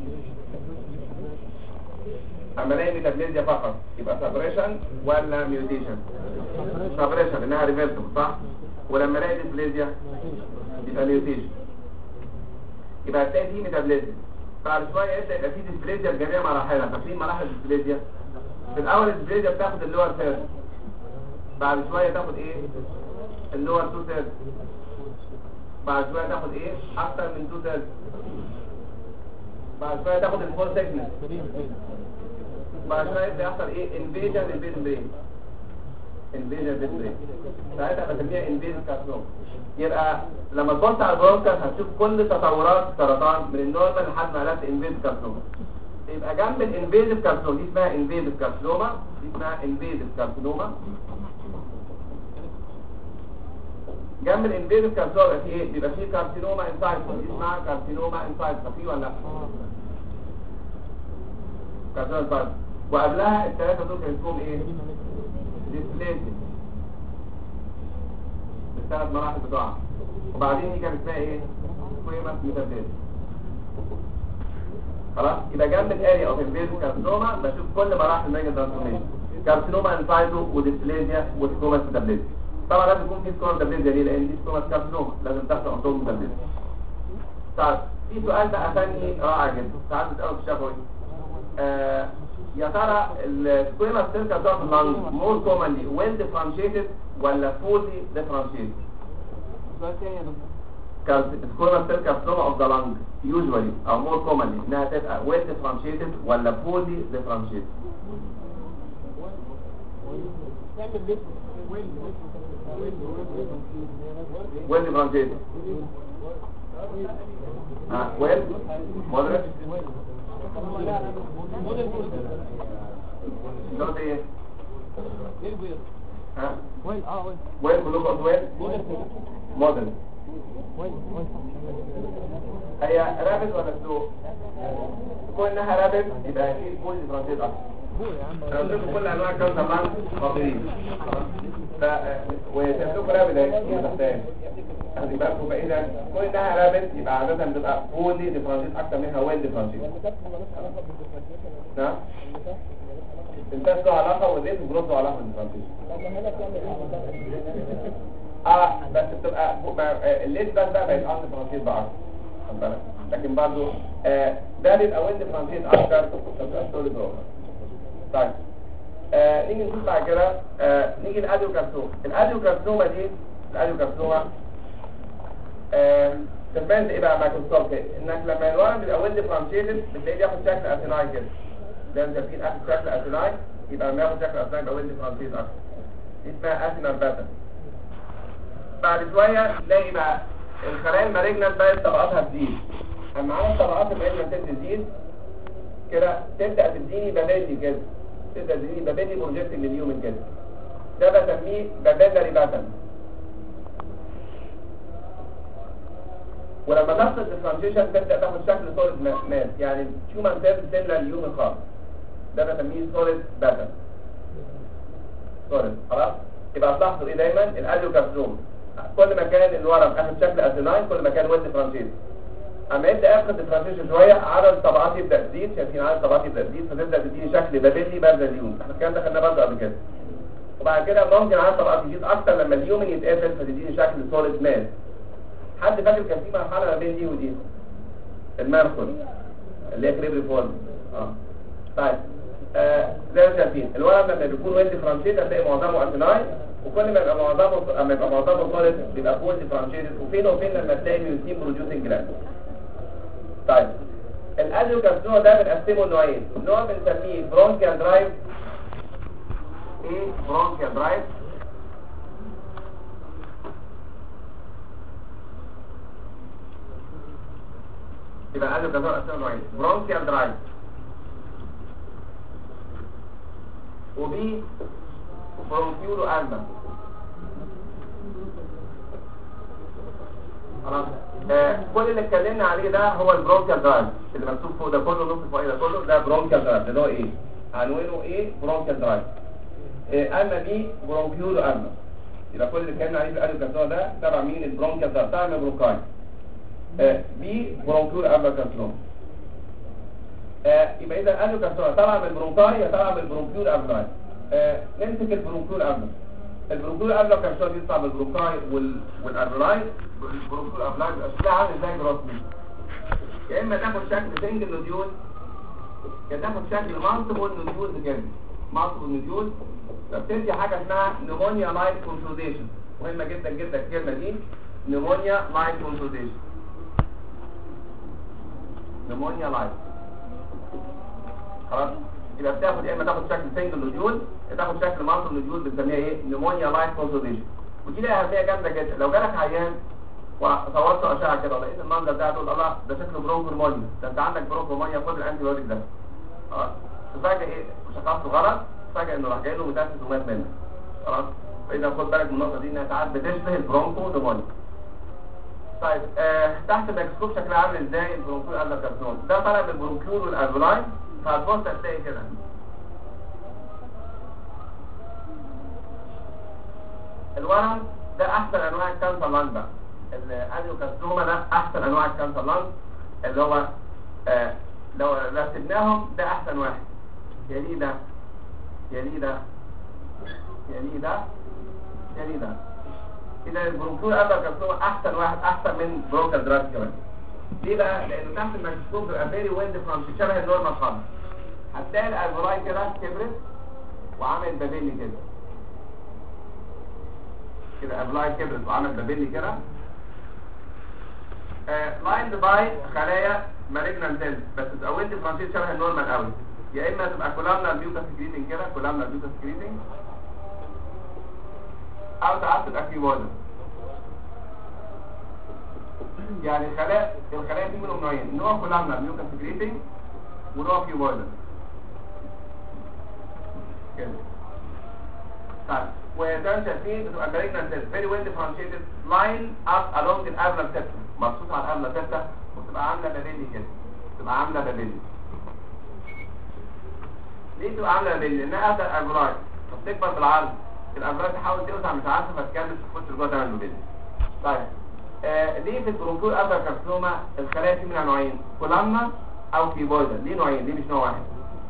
اما الاقي ميتابليزيا فقط يبقى سبريشن ولا ميوتيشن؟ سبريشن انها ريفيرسبل صح؟ ولما الاقي ديسبليزيا يبقى ميوتيشن. يبقى هتلاقي فيه ميتابليزيا، بعد شويه يبدا يبقى فيه ديسبليزيا بجميع مراحلها. فاكرين مراحل الديسبليزيا؟ في الاول الديسبليزيا بتاخد اللور ثيرد، بعد شويه تاخد ايه؟ اللور 2 ثيرد، بعد شويه تاخد ايه؟ اكتر من 2 ثيرد، بعد شويه تاخد الفول سيجنال، بعد شويه يبدا يحصل ايه؟ انفيجن للبين، انفيجن للبين، ساعتها بسميها انفيجن كارسينوما. يبقى لما تبص على البرونكاس هتشوف كل تطورات السرطان من النورمال لحد ما قلبت انفيجن كارسينوما. يبقى جنب الانفيجن كارسينوما دي اسمها انفيجن كارسينوما، دي اسمها انفيجن كارسينوما. جنب الانفيجن كارسينوما في ايه؟ بيبقى فيه كارسينوما انسايد، دي اسمها كارسينوما انسايد. فاكرين ولا لا؟ كارسينوما انسايد. وقبلها الثلاثه دول كان اسمهم ايه؟ ديسبليزيا بالثلاث مراحل بتوعها. وبعدين دي كانت اسمها ايه؟ سكويمس ميتابليزيا. خلاص. يبقى جنب الاريا اوف انفيزيف كارسينوما بشوف كل مراحل الميجا ترانسفورميشن، كارسينوما انسايتو وديسبليزيا وسكوما ستابليزيا. طبعا لازم يكون في سكوما ستابليزيا ليه؟ لان دي سكوما كارسينوما لازم تحصل انتوم ستابليزيا. طيب في سؤال بقى فني رائع جدا ساعات بتساله في الشفوي، يا ترى السكوما سيل كارسينوما في اللنج مور كومنلي ويل ديفرنشيتد ولا فولي ديفرنشيتد؟ سكوما سيل كارسينوما اوف ذا لنج يوجوالي او مور كومنلي انها تبقى ويل ديفرنشيتد ولا فولي ديفرنشيتد؟ ويل ديفرنشيتد. ويل مودريت شرط ايه؟ ويل جلوكوز ويل مودريت. هي رابد ولا سلو؟ كون انها رابد يبقى اكيد فول ديفرنشيتد اكتر. هنشوف كل انواع الكانسر مان خطيرين وتمسكوا رابد اهي تحتاج هدي بالكم. فاذا كل انها رابد يبقى عاده بتبقى فولي ديفرنشيت اكتر منها ويل ديفرنشيت. نعم الانتاج له علاقه والليت والجروث له علاقه بالديفرنشيت. بس بتبقى الليت بس بقى بقت اكتر ديفرنشيت بقى لكن برضه ده بيبقى ويل ديفرنشيت اكتر بتبقى ستوري بروبلم. طيب نيجي نشوف بعد كده نيجي الاديوكارسوما. الاديوكارسوما دي الاديوكارسوما تبان ايه بقى مايكروسكوب كده؟ انك لما الورم بيبقى ويل ديفرنشيتد بتلاقيه بياخد شكل اثيناي كده، ده انت فين اخد شكل اثيناي يبقى لما ياخد شكل اثيناي يبقى ويل ديفرنشيتد اكتر. دي اسمها اثينال باترن. بعد شويه تلاقي بقى الخلايا المالجنت بقت طبقاتها تزيد. اما على طبقات المالجنت تزيد كده تبدا تديني بابيلي كده، تبدا تديني بابيلي بروجكت لليومن كده، ده بسميه بابيلاري باترن. ولما تحصل ديفرنشيشن تبدا تاخد شكل سوليد ماس، يعني الهيومن سيل سيلر اليومن خالص، ده بسميه سوليد باترن. سوليد خلاص. يبقى تلاحظوا ايه دايما الاديوكارسوما كل ما كان الورم اخد شكل اثيناي كل ما كان ويل ديفرنشيتد. اما يبدا ياخد ديفرنشيشن شويه عدد الطبقات يبدا تزيد، شايفين عدد الطبقات يبدا تزيد فتبدا تديني شكل بابيلي بارزه اليوم. احنا الكلام ده خدناه برضه قبل كده. وبعد كده ممكن عدد الطبقات يزيد اكتر لما اليومن يتقفل فتديني شكل سوليد ماس. حد فاكر كان في مرحله ما بين دي ودي؟ الماركول اللي هي كريبري فورم. طيب زي ما شايفين الورم لما بيكون ويل ديفرنشيتد هتلاقي معظمه اثيناي، وكل ما يبقى معظمه سوليد بيبقى فول ديفرنشيتد، وفين وفين لما تلاقي ميوسين بروديوسنج جلاند. طيب الاديوكارسوما ده بنقسمه لنوعين، نوع بنسميه برونكيال درايف. ايه برونكيال درايف؟ يبقى الاديوكارسوما بنقسمه لنوعين، برونكيال درايف وبي برونكيولو ألما. خلاص كل اللي اتكلمنا عليه ده هو البرونكيال درايف اللي مكتوب فوق ده كله، نص فوق ده كله ده برونكيال درايف اللي هو ايه؟ عنوانه ايه؟ برونكيال درايف. اما بي برونكيولو ألما. يبقى كل اللي اتكلمنا عليه في الاديوكارسوما ده تبع مين؟ البرونكيال درايف تبع البرونكاي. بي برونكيولو ألما كارسينوما. يبقى اذا الاديوكارسوما طالعه من البرونكاي طالعه من البرونكيولو ألما. نمسك البرونكيولو ألما. البرونكيولو ألما كارسينوما بيطلع من البرونكاي والأربلاي. البرونكيولو ألما بيبقى شكلها عامل زي جراسمي، يا اما تاخد شكل سنجل نوديول يا تاخد شكل مالتيبل نوديولز كده، مالتيبل نوديولز فبتدي حاجه اسمها نيمونيا لايك كونسوليديشن. مهمه جدا جدا الكلمه دي، نيمونيا لايك كونسوليديشن. نيمونيا لايك خلاص. يبقى بتاخد يا اما تاخد شكل سنجل نوديول يا تاخد شكل مالتيبل نوديول بنسميها ايه؟ نيمونيا لايك كونسوليديشن. ودي لها اهميه جامده جدا. لو جالك عيان وصورت اشعه كده ولقيت المنظر ده تقول الله ده شكله برونكومونيا، ده انت عندك برونكومونيا خد الانتي بايوتيك ده. خلاص تفاجئ ايه؟ شخصته غلط، تفاجئ انه راح جاي له متاسس ومات منه. خلاص فاذا خد بالك من النقطه دي انها ساعات بتشبه البرونكومونيا. طيب تحت الميكروسكوب شكلها عامل ازاي البرونكيول ألما كارسينوما؟ ده طالع من البرونكيول والألفولاي، فهتبص هتلاقي كده الورم ده احسن انواع الكانسر لانج بقى. الاديوكارسينوما ده احسن انواع الكانسر لانج اللي هو لو رتبناهم ده احسن واحد، يليه ده، يليه ده، يليه ده، يليه ده. اذا البرونكيول ادركارسنوما احسن واحد، احسن من برونكال دراج كمان. ليه بقى؟ لانه تحت الميكروسكوب بيبقى فيري ويل ديفرنشيت، شبه النورمال خالص. هتلاقي الالفولاي كده كبرت وعملت بابيلي كده، كده الالفولاي كبرت وعملت بابيلي كده، لايند باي خلايا مالجنانت سيلز، بس تبقى ويل ديفرنشيت شبه النورمال قوي. يا اما تبقى كولامنر ميوكاس سكريتنج كده، كولامنر ميوكاس سكريتنج، او ساعات تبقى كيبوزا. يعني الخلايا دي منهم نوعين، نوع كولامنر ميوكاس سكريتنج ونوع كيبوزا كده. طيب وزي ما شايفين بتبقى مالجنانت سيلز فيري ويل ديفرنشيتد لاين اب along الابلا سيبتا، مرصوصه على الابلا سيبتا، وتبقى عامله بابيلي كده، تبقى عامله بابيلي. ليه تبقى عامله بابيلي؟ لانها اثر الفولاي فبتكبر بالعرض، الافلاي تحاول توسع مش عارفه فتكمل تخش جوه تعمل بابيلي. طيب ليه في البرونكيول ادركارسنوما الخلايا فيه منها نوعين، كولامنر او كيبويدا؟ ليه نوعين؟ ليه مش نوع واحد؟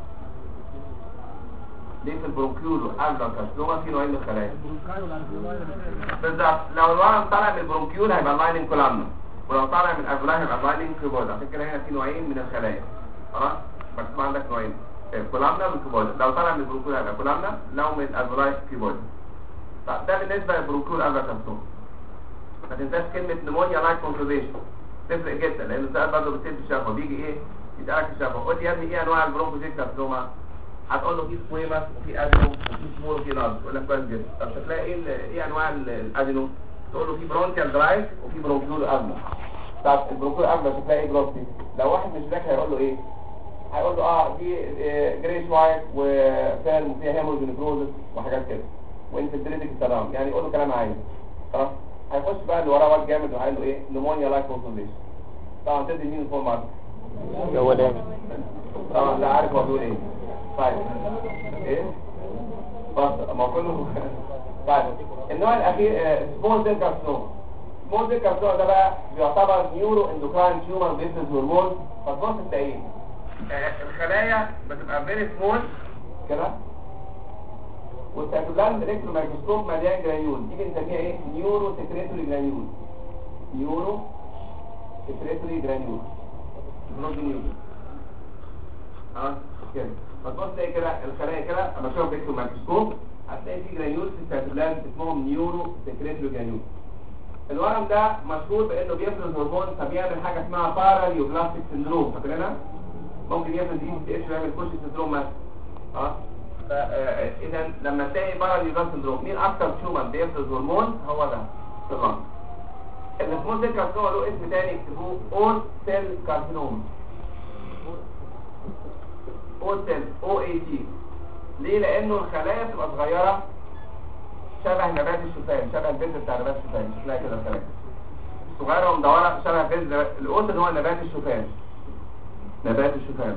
ليه في البرونكيول ادركارسنوما في نوعين من الخلايا؟ بالظبط، لو الورم طالع من البرونكيول هيبقى لايننج كولامنر، ولو طالع من الافلاي هيبقى لايننج كيبويدا. عشان كده هنا في نوعين من الخلايا. خلاص مكتوب عندك نوعين، كولامنر وكيبويدا. لو طالع من البرونكيول هيبقى كولامنر، لو من الافلاي كيبويدا. طب ده بالنسبه للبرونكيول ادركارسنوما. ما تنساش كلمه نمونيا لايك كونسوليشن، تفرق جدا، لان السؤال برضه بيصير في الشفا، بيجي ايه يسالك في الشفا، قول لي يا ابني ايه انواع البرونكوجيك كارسنوما؟ هتقول له في سكويماس وفي ادينو وفي سمول وفي لارج، يقول لك كويس جدا. طب تلاقي ايه انواع الادينو؟ تقول له في برونكيال درايف وفي برونكيول ادينو. طب البرونكيول ادينو تلاقي ايه جروسي؟ لو واحد مش ذاكر هيقول له ايه؟ هيقول له في جريش وايت وفيلم وفيها هيموريج نيكروزس وحاجات كده وانفلتريتك السلام، يعني يقول له كلام عادي. خلاص هيخش بقى اللي وراه واد جامد وهيقول له ايه؟ نمونيا لايك كونسوليشن. طبعا تدي مين الفول مارك؟ هو ده طبعا لا عارف هو بيقول ايه. طيب ايه بس ما كله طيب النوع الاخير سمول سيل كارسنوما. سمول سيل كارسنوما ده بقى بيعتبر نيورو اندوكراين تيومر بيزنس هرمون. فتبص تلاقيه الخلايا بتبقى فيري سمول كده، والسيتوبلازم الكترو مايكروسكوب مليان جرانيول، دي بنسميها ايه؟ نيورو سكريتوري جرانيول. نيورو سكريتوري جرانيول نيورو كده. فتبص تلاقي كده الخلايا كده اما اشوفها بالكترو مايكروسكوب هتلاقي في جرانيول في السيتوبلازم اسمهم نيورو سكريتوري جرانيول. الورم ده مشهور بانه بيفرز هرمون فبيعمل حاجه اسمها باراليوبلاستيك سندروم، فاكرينها؟ ممكن يفرز دي اتش ويعمل كوش سندروم مثلا. اذا لما تلاقي باراليوبلاستيك سندروم مين اكتر تيومر بيفرز هرمون؟ هو ده في الرمل. السمول سيل كارسنوما له اسم تاني اكتبوه اول سيل كارسنوما. اول سيل او اي تي. ليه؟ لانه الخلايا بتبقى صغيره شبه نبات الشوفان، شبه البذر بتاع نبات الشوفان، شكلها كده الخلايا صغيره ومدوره شبه بذر القطن، هو نبات الشوفان. نبات الشوفان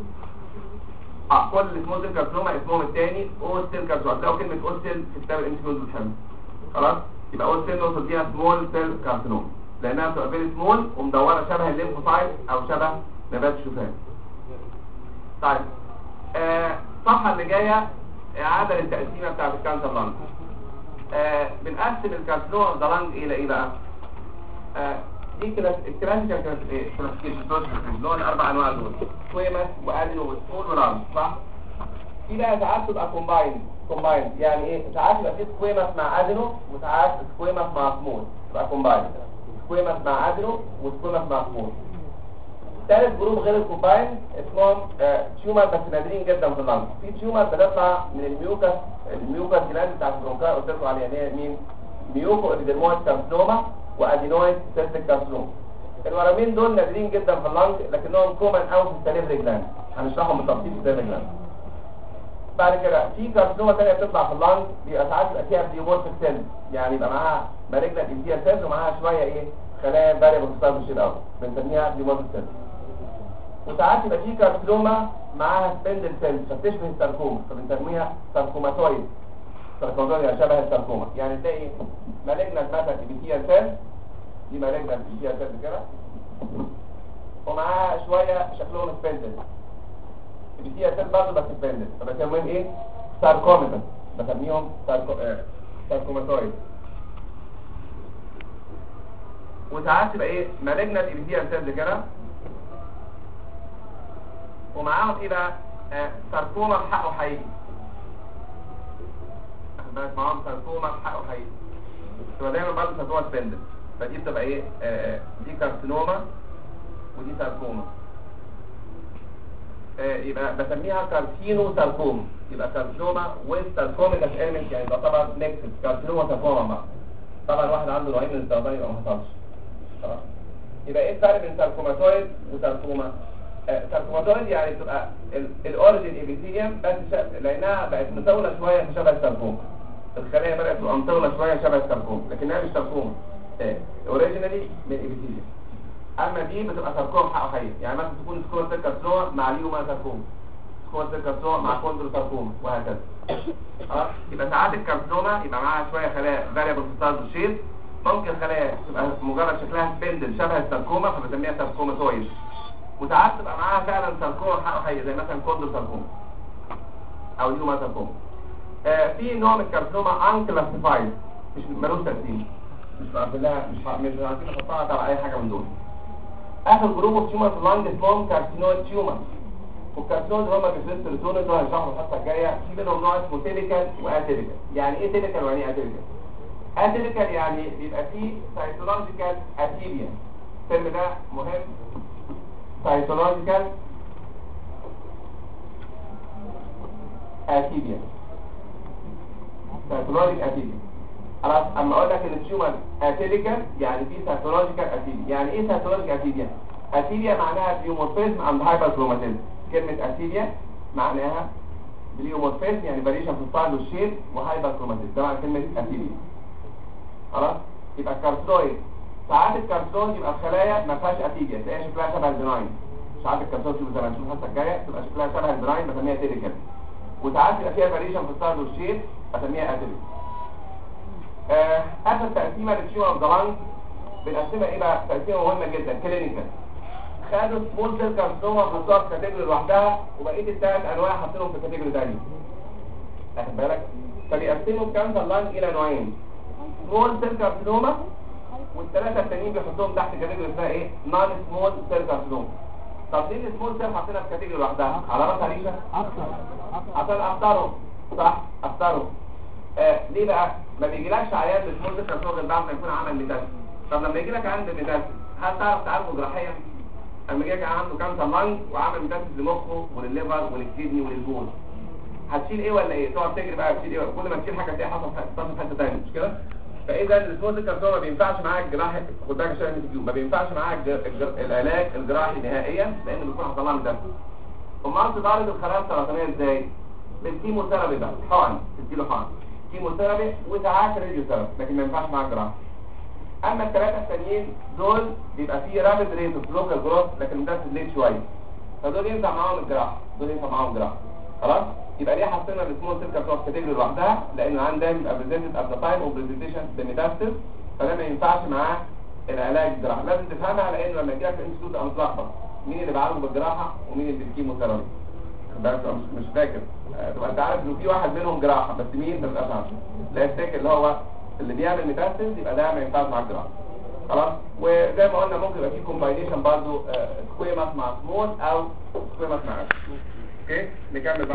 كل سمول سيل كارسنوما اسمهم الثاني اول سيل كارسنوما. هتلاقوا كلمه اول سيل في كتاب الانسيكلوز بالحمل. خلاص يبقى اول سيل نوصل بيها سمول سيل كارسنوما لانها بتبقى فيري سمول ومدوره شبه الليمفوسايت او شبه نبات الشوفان. طيب الصفحه اللي جايه اعاده للتقسيمه بتاعت الكانسر لانج. بنقسم الكارسنوما اوف ذا لانج الى ايه بقى؟ دي الكلاسيكال كلاسيفيكيشن اللي هو الاربع انواع دول، سكويماس وادينو وسمول ولارج، صح؟ في بقى ساعات تبقى كومبايند. يعني ايه؟ ساعات يبقى في سكويماس مع ادينو وساعات سكويماس مع سمول، تبقى كومبايند. سكويماس مع ادينو وسكويماس مع سمول. ثالث جروب غير الكومبايند اسمهم تيومر بس نادرين جدا في اللنج. في تيومر بتطلع من الميوكاس جلاند بتاعت البرونكاي قلت لكم عليها، اللي هي مين؟ ميوكو ابيديرمويد كارسنوما وادينويد سيستيك كارسنوما. الورمين دول نادرين جدا في اللنج لكنهم كومن قوي في السليفري جلاند، هنشرحهم بالتفصيل في السليفري جلاند. بعد كده في كارسنوما ثانيه بتطلع في اللنج، بيبقى ساعات يبقى فيها بليومورفيك سيلز، يعني يبقى معاها مالجنت انتير سيلز ومعاها شويه ايه؟ خلايا فاريبل ستار مش الاول، بنسميها بليومورفيك سيلز. وساعات يبقى في كارسنوما معاها سبندل سيلز فبتشبه الساركوما، فبنسميها ساركوماتويد. ساركوماتويد يعني شبه الساركوما، يعني تلاقي مالجنت مثلا ابيثيال سيلز، دي مالجنت ابيثيال سيلز كده، ومعاها شويه شكلهم سبندل فيها سيل برضه بس سبندل فبسميهم ايه؟ ساركوميتا بسميهم ساركوماتويد. وساعات تبقى ايه؟ مالجنت ابيثيال سيلز كده ومعاهم ايه بقى؟ ساركوما بحقه حقيقي. واخد بالك معاهم ساركوما بحقه حقيقي تبقى دايما برضه ساركوما سبندل فدي بتبقى ايه؟ دي كارسينوما ودي ساركوما. يبقى بسميها كارسينو ساركوما يبقى كارسينوما والساركوميتاس ايلمنت يعني تعتبر نكسس كارسينوما وساركوما مع بعض. طبعا واحد عنده نوعين من السرطان يبقى ما حصلش. خلاص يبقى ايه الفرق بين ساركوماتويد وساركوما؟ ساركوماتويد يعني بتبقى الاوريجين ابيثيليوم بس لانها بقت مطوله شويه شبه الساركوما. الخلايا بدات تبقى مطوله شويه شبه الساركوما لكنها مش ساركوما اوريجينالي من الابيثيليوم. اما دي بتبقى ساركوما حقه حقيقي يعني مثلا تكون سكوما سيل كارسينوما مع ليوما ساركوما سكوما سيل كارسينوما مع كوندرو ساركوما وهكذا. خلاص يبقى ساعات الكارسينوما يبقى معاها شويه خلايا فاريبل ستارز شيب ممكن خلايا تبقى مجرد شكلها سبندل شبه الساركوما فبسميها ساركوماتويد وساعات تبقى معاها فعلا ساركوما حقه حقيقي زي مثلا كوندرو ساركوما او ليوما ساركوما. في نوع من الكارسينوما انكلاسيفايد مش ملوش تقسيم مش عارفين نحطها تبع اي حاجه من دول. اخر جروب اوف تيومر في اللانج اسمهم كارسينويد تيومر والكارسينويد هم بيفرزوا السيروتونين اللي هنشرحه الحلقه الجايه. في منهم نوع اسمه تيبيكال واتيبيكال. يعني ايه تيبيكال ويعني ايه اتيبيكال؟ اتيبيكال يعني بيبقى فيه سايتولوجيكال اتيبيا. الترم ده مهم. سايتولوجيكال اتيبيا سايتولوجيك اتيبيا. خلاص اما اقول لك ان التيومر اتيبيكال يعني في سايتولوجيكال اتيبيا. يعني ايه سايتولوجيك اتيبيا؟ اتيبيا معناها بليومورفيزم اند هايبركروماتيزم. كلمه اتيبيا معناها بليومورفيزم يعني فاريشن في الستايل والشيب وهايبركروماتيزم ده معنى كلمه اتيبيا. خلاص يبقى الكارسينويد ساعات الكارسينويد يبقى الخلايا ما فيهاش اتيبيا تلاقيها شكلها شبه البناين. ساعات الكارسينويد زي ما هنشوف الحلقه الجايه تبقى شكلها شبه البناين بسميها تيبيكال وساعات يبقى فيها فاريشن في الستايل والشيب بسميها اتيبيا. اخر تقسيمه للتيومر اوف ذا لانج بنقسمها ايه بقى؟ تقسيمه مهمه جدا كلينيكال. خدوا سمول سيل كارسينوما حطوها في كاتيجوري لوحدها وبقيه الثلاث انواع حاطينهم في كاتيجوري ثانيه. واخد بالك؟ فبيقسموا الكانسر لانج الى نوعين سمول سيل كارسينوما والثلاثه التانيين بيحطوهم تحت كاتيجوري اسمها ايه؟ نون سمول سيل كارسينوما. طب ليه السمول سيل حاطينها في كاتيجوري لوحدها؟ على راسها ريشه؟ عشان اختارهم صح؟ اختارهم. ليه بقى؟ ما بيجيلكش عيان بسمول سيل كارسينوما غير بعد ما يكون عمل ميتاستاسيس. طب لما يجي لك عند ميتاستاسيس هل تعرف تعالجه جراحيا؟ اما يجي عنده كانسر لانج وعمل ميتاستاسيس لمخه وللليفر وللكدني وللبول هتشيل ايه ولا ايه؟ تقعد تجري بقى تشيل ايه؟ كل ما تشيل حاجه تلاقي حصل في حته ثانيه مش كده؟ فاذا السمول سيل كارسينوما ما بينفعش معاك جراحي. خد بالك عشان ما بينفعش معاك العلاج الجراحي نهائيا لانه بيكون حصل لها ميتاستاسيس. امال تضارب الخلايا السرطانيه ازاي؟ بالكيموثيرابي بقى حقن تديله حقن كيموثيرابي وساعات راديو ثيرابي لكن ما ينفعش معاك جراحه. اما الثلاثه الثانيين دول بيبقى فيه رابيد ريت اوف لوكال جروث لكن ده ليت شويه فدول ينفع معاهم الجراحه. دول ينفع معاهم جراحه. خلاص يبقى ليه حطينا السمول سيل كارسينوما كاتيجوري لوحدها؟ لانه عندها بيبقى بريزنتد ات ذا تايم اوف بريزنتيشن بميتاستاسيس فده ما ينفعش معاه العلاج الجراحي. لازم تفهمها لانه لما يجي لك الانستيتيوت تبقى متلخبط مين اللي بيعالجه بالجراحه ومين اللي بالكيموثيرابي. بس مش فاكر تبقى انت عارف انه في واحد منهم جراحه بس مين ما تبقاش عارف. لا تفتكر اللي هو اللي بيعمل ميتاستاسيس يبقى ده ما ينفعش مع الجراحه. خلاص وزي ما قلنا ممكن يبقى في كومباينيشن برضه سكويماس مع سمول او سكويماس مع اوكي نكمل بقى.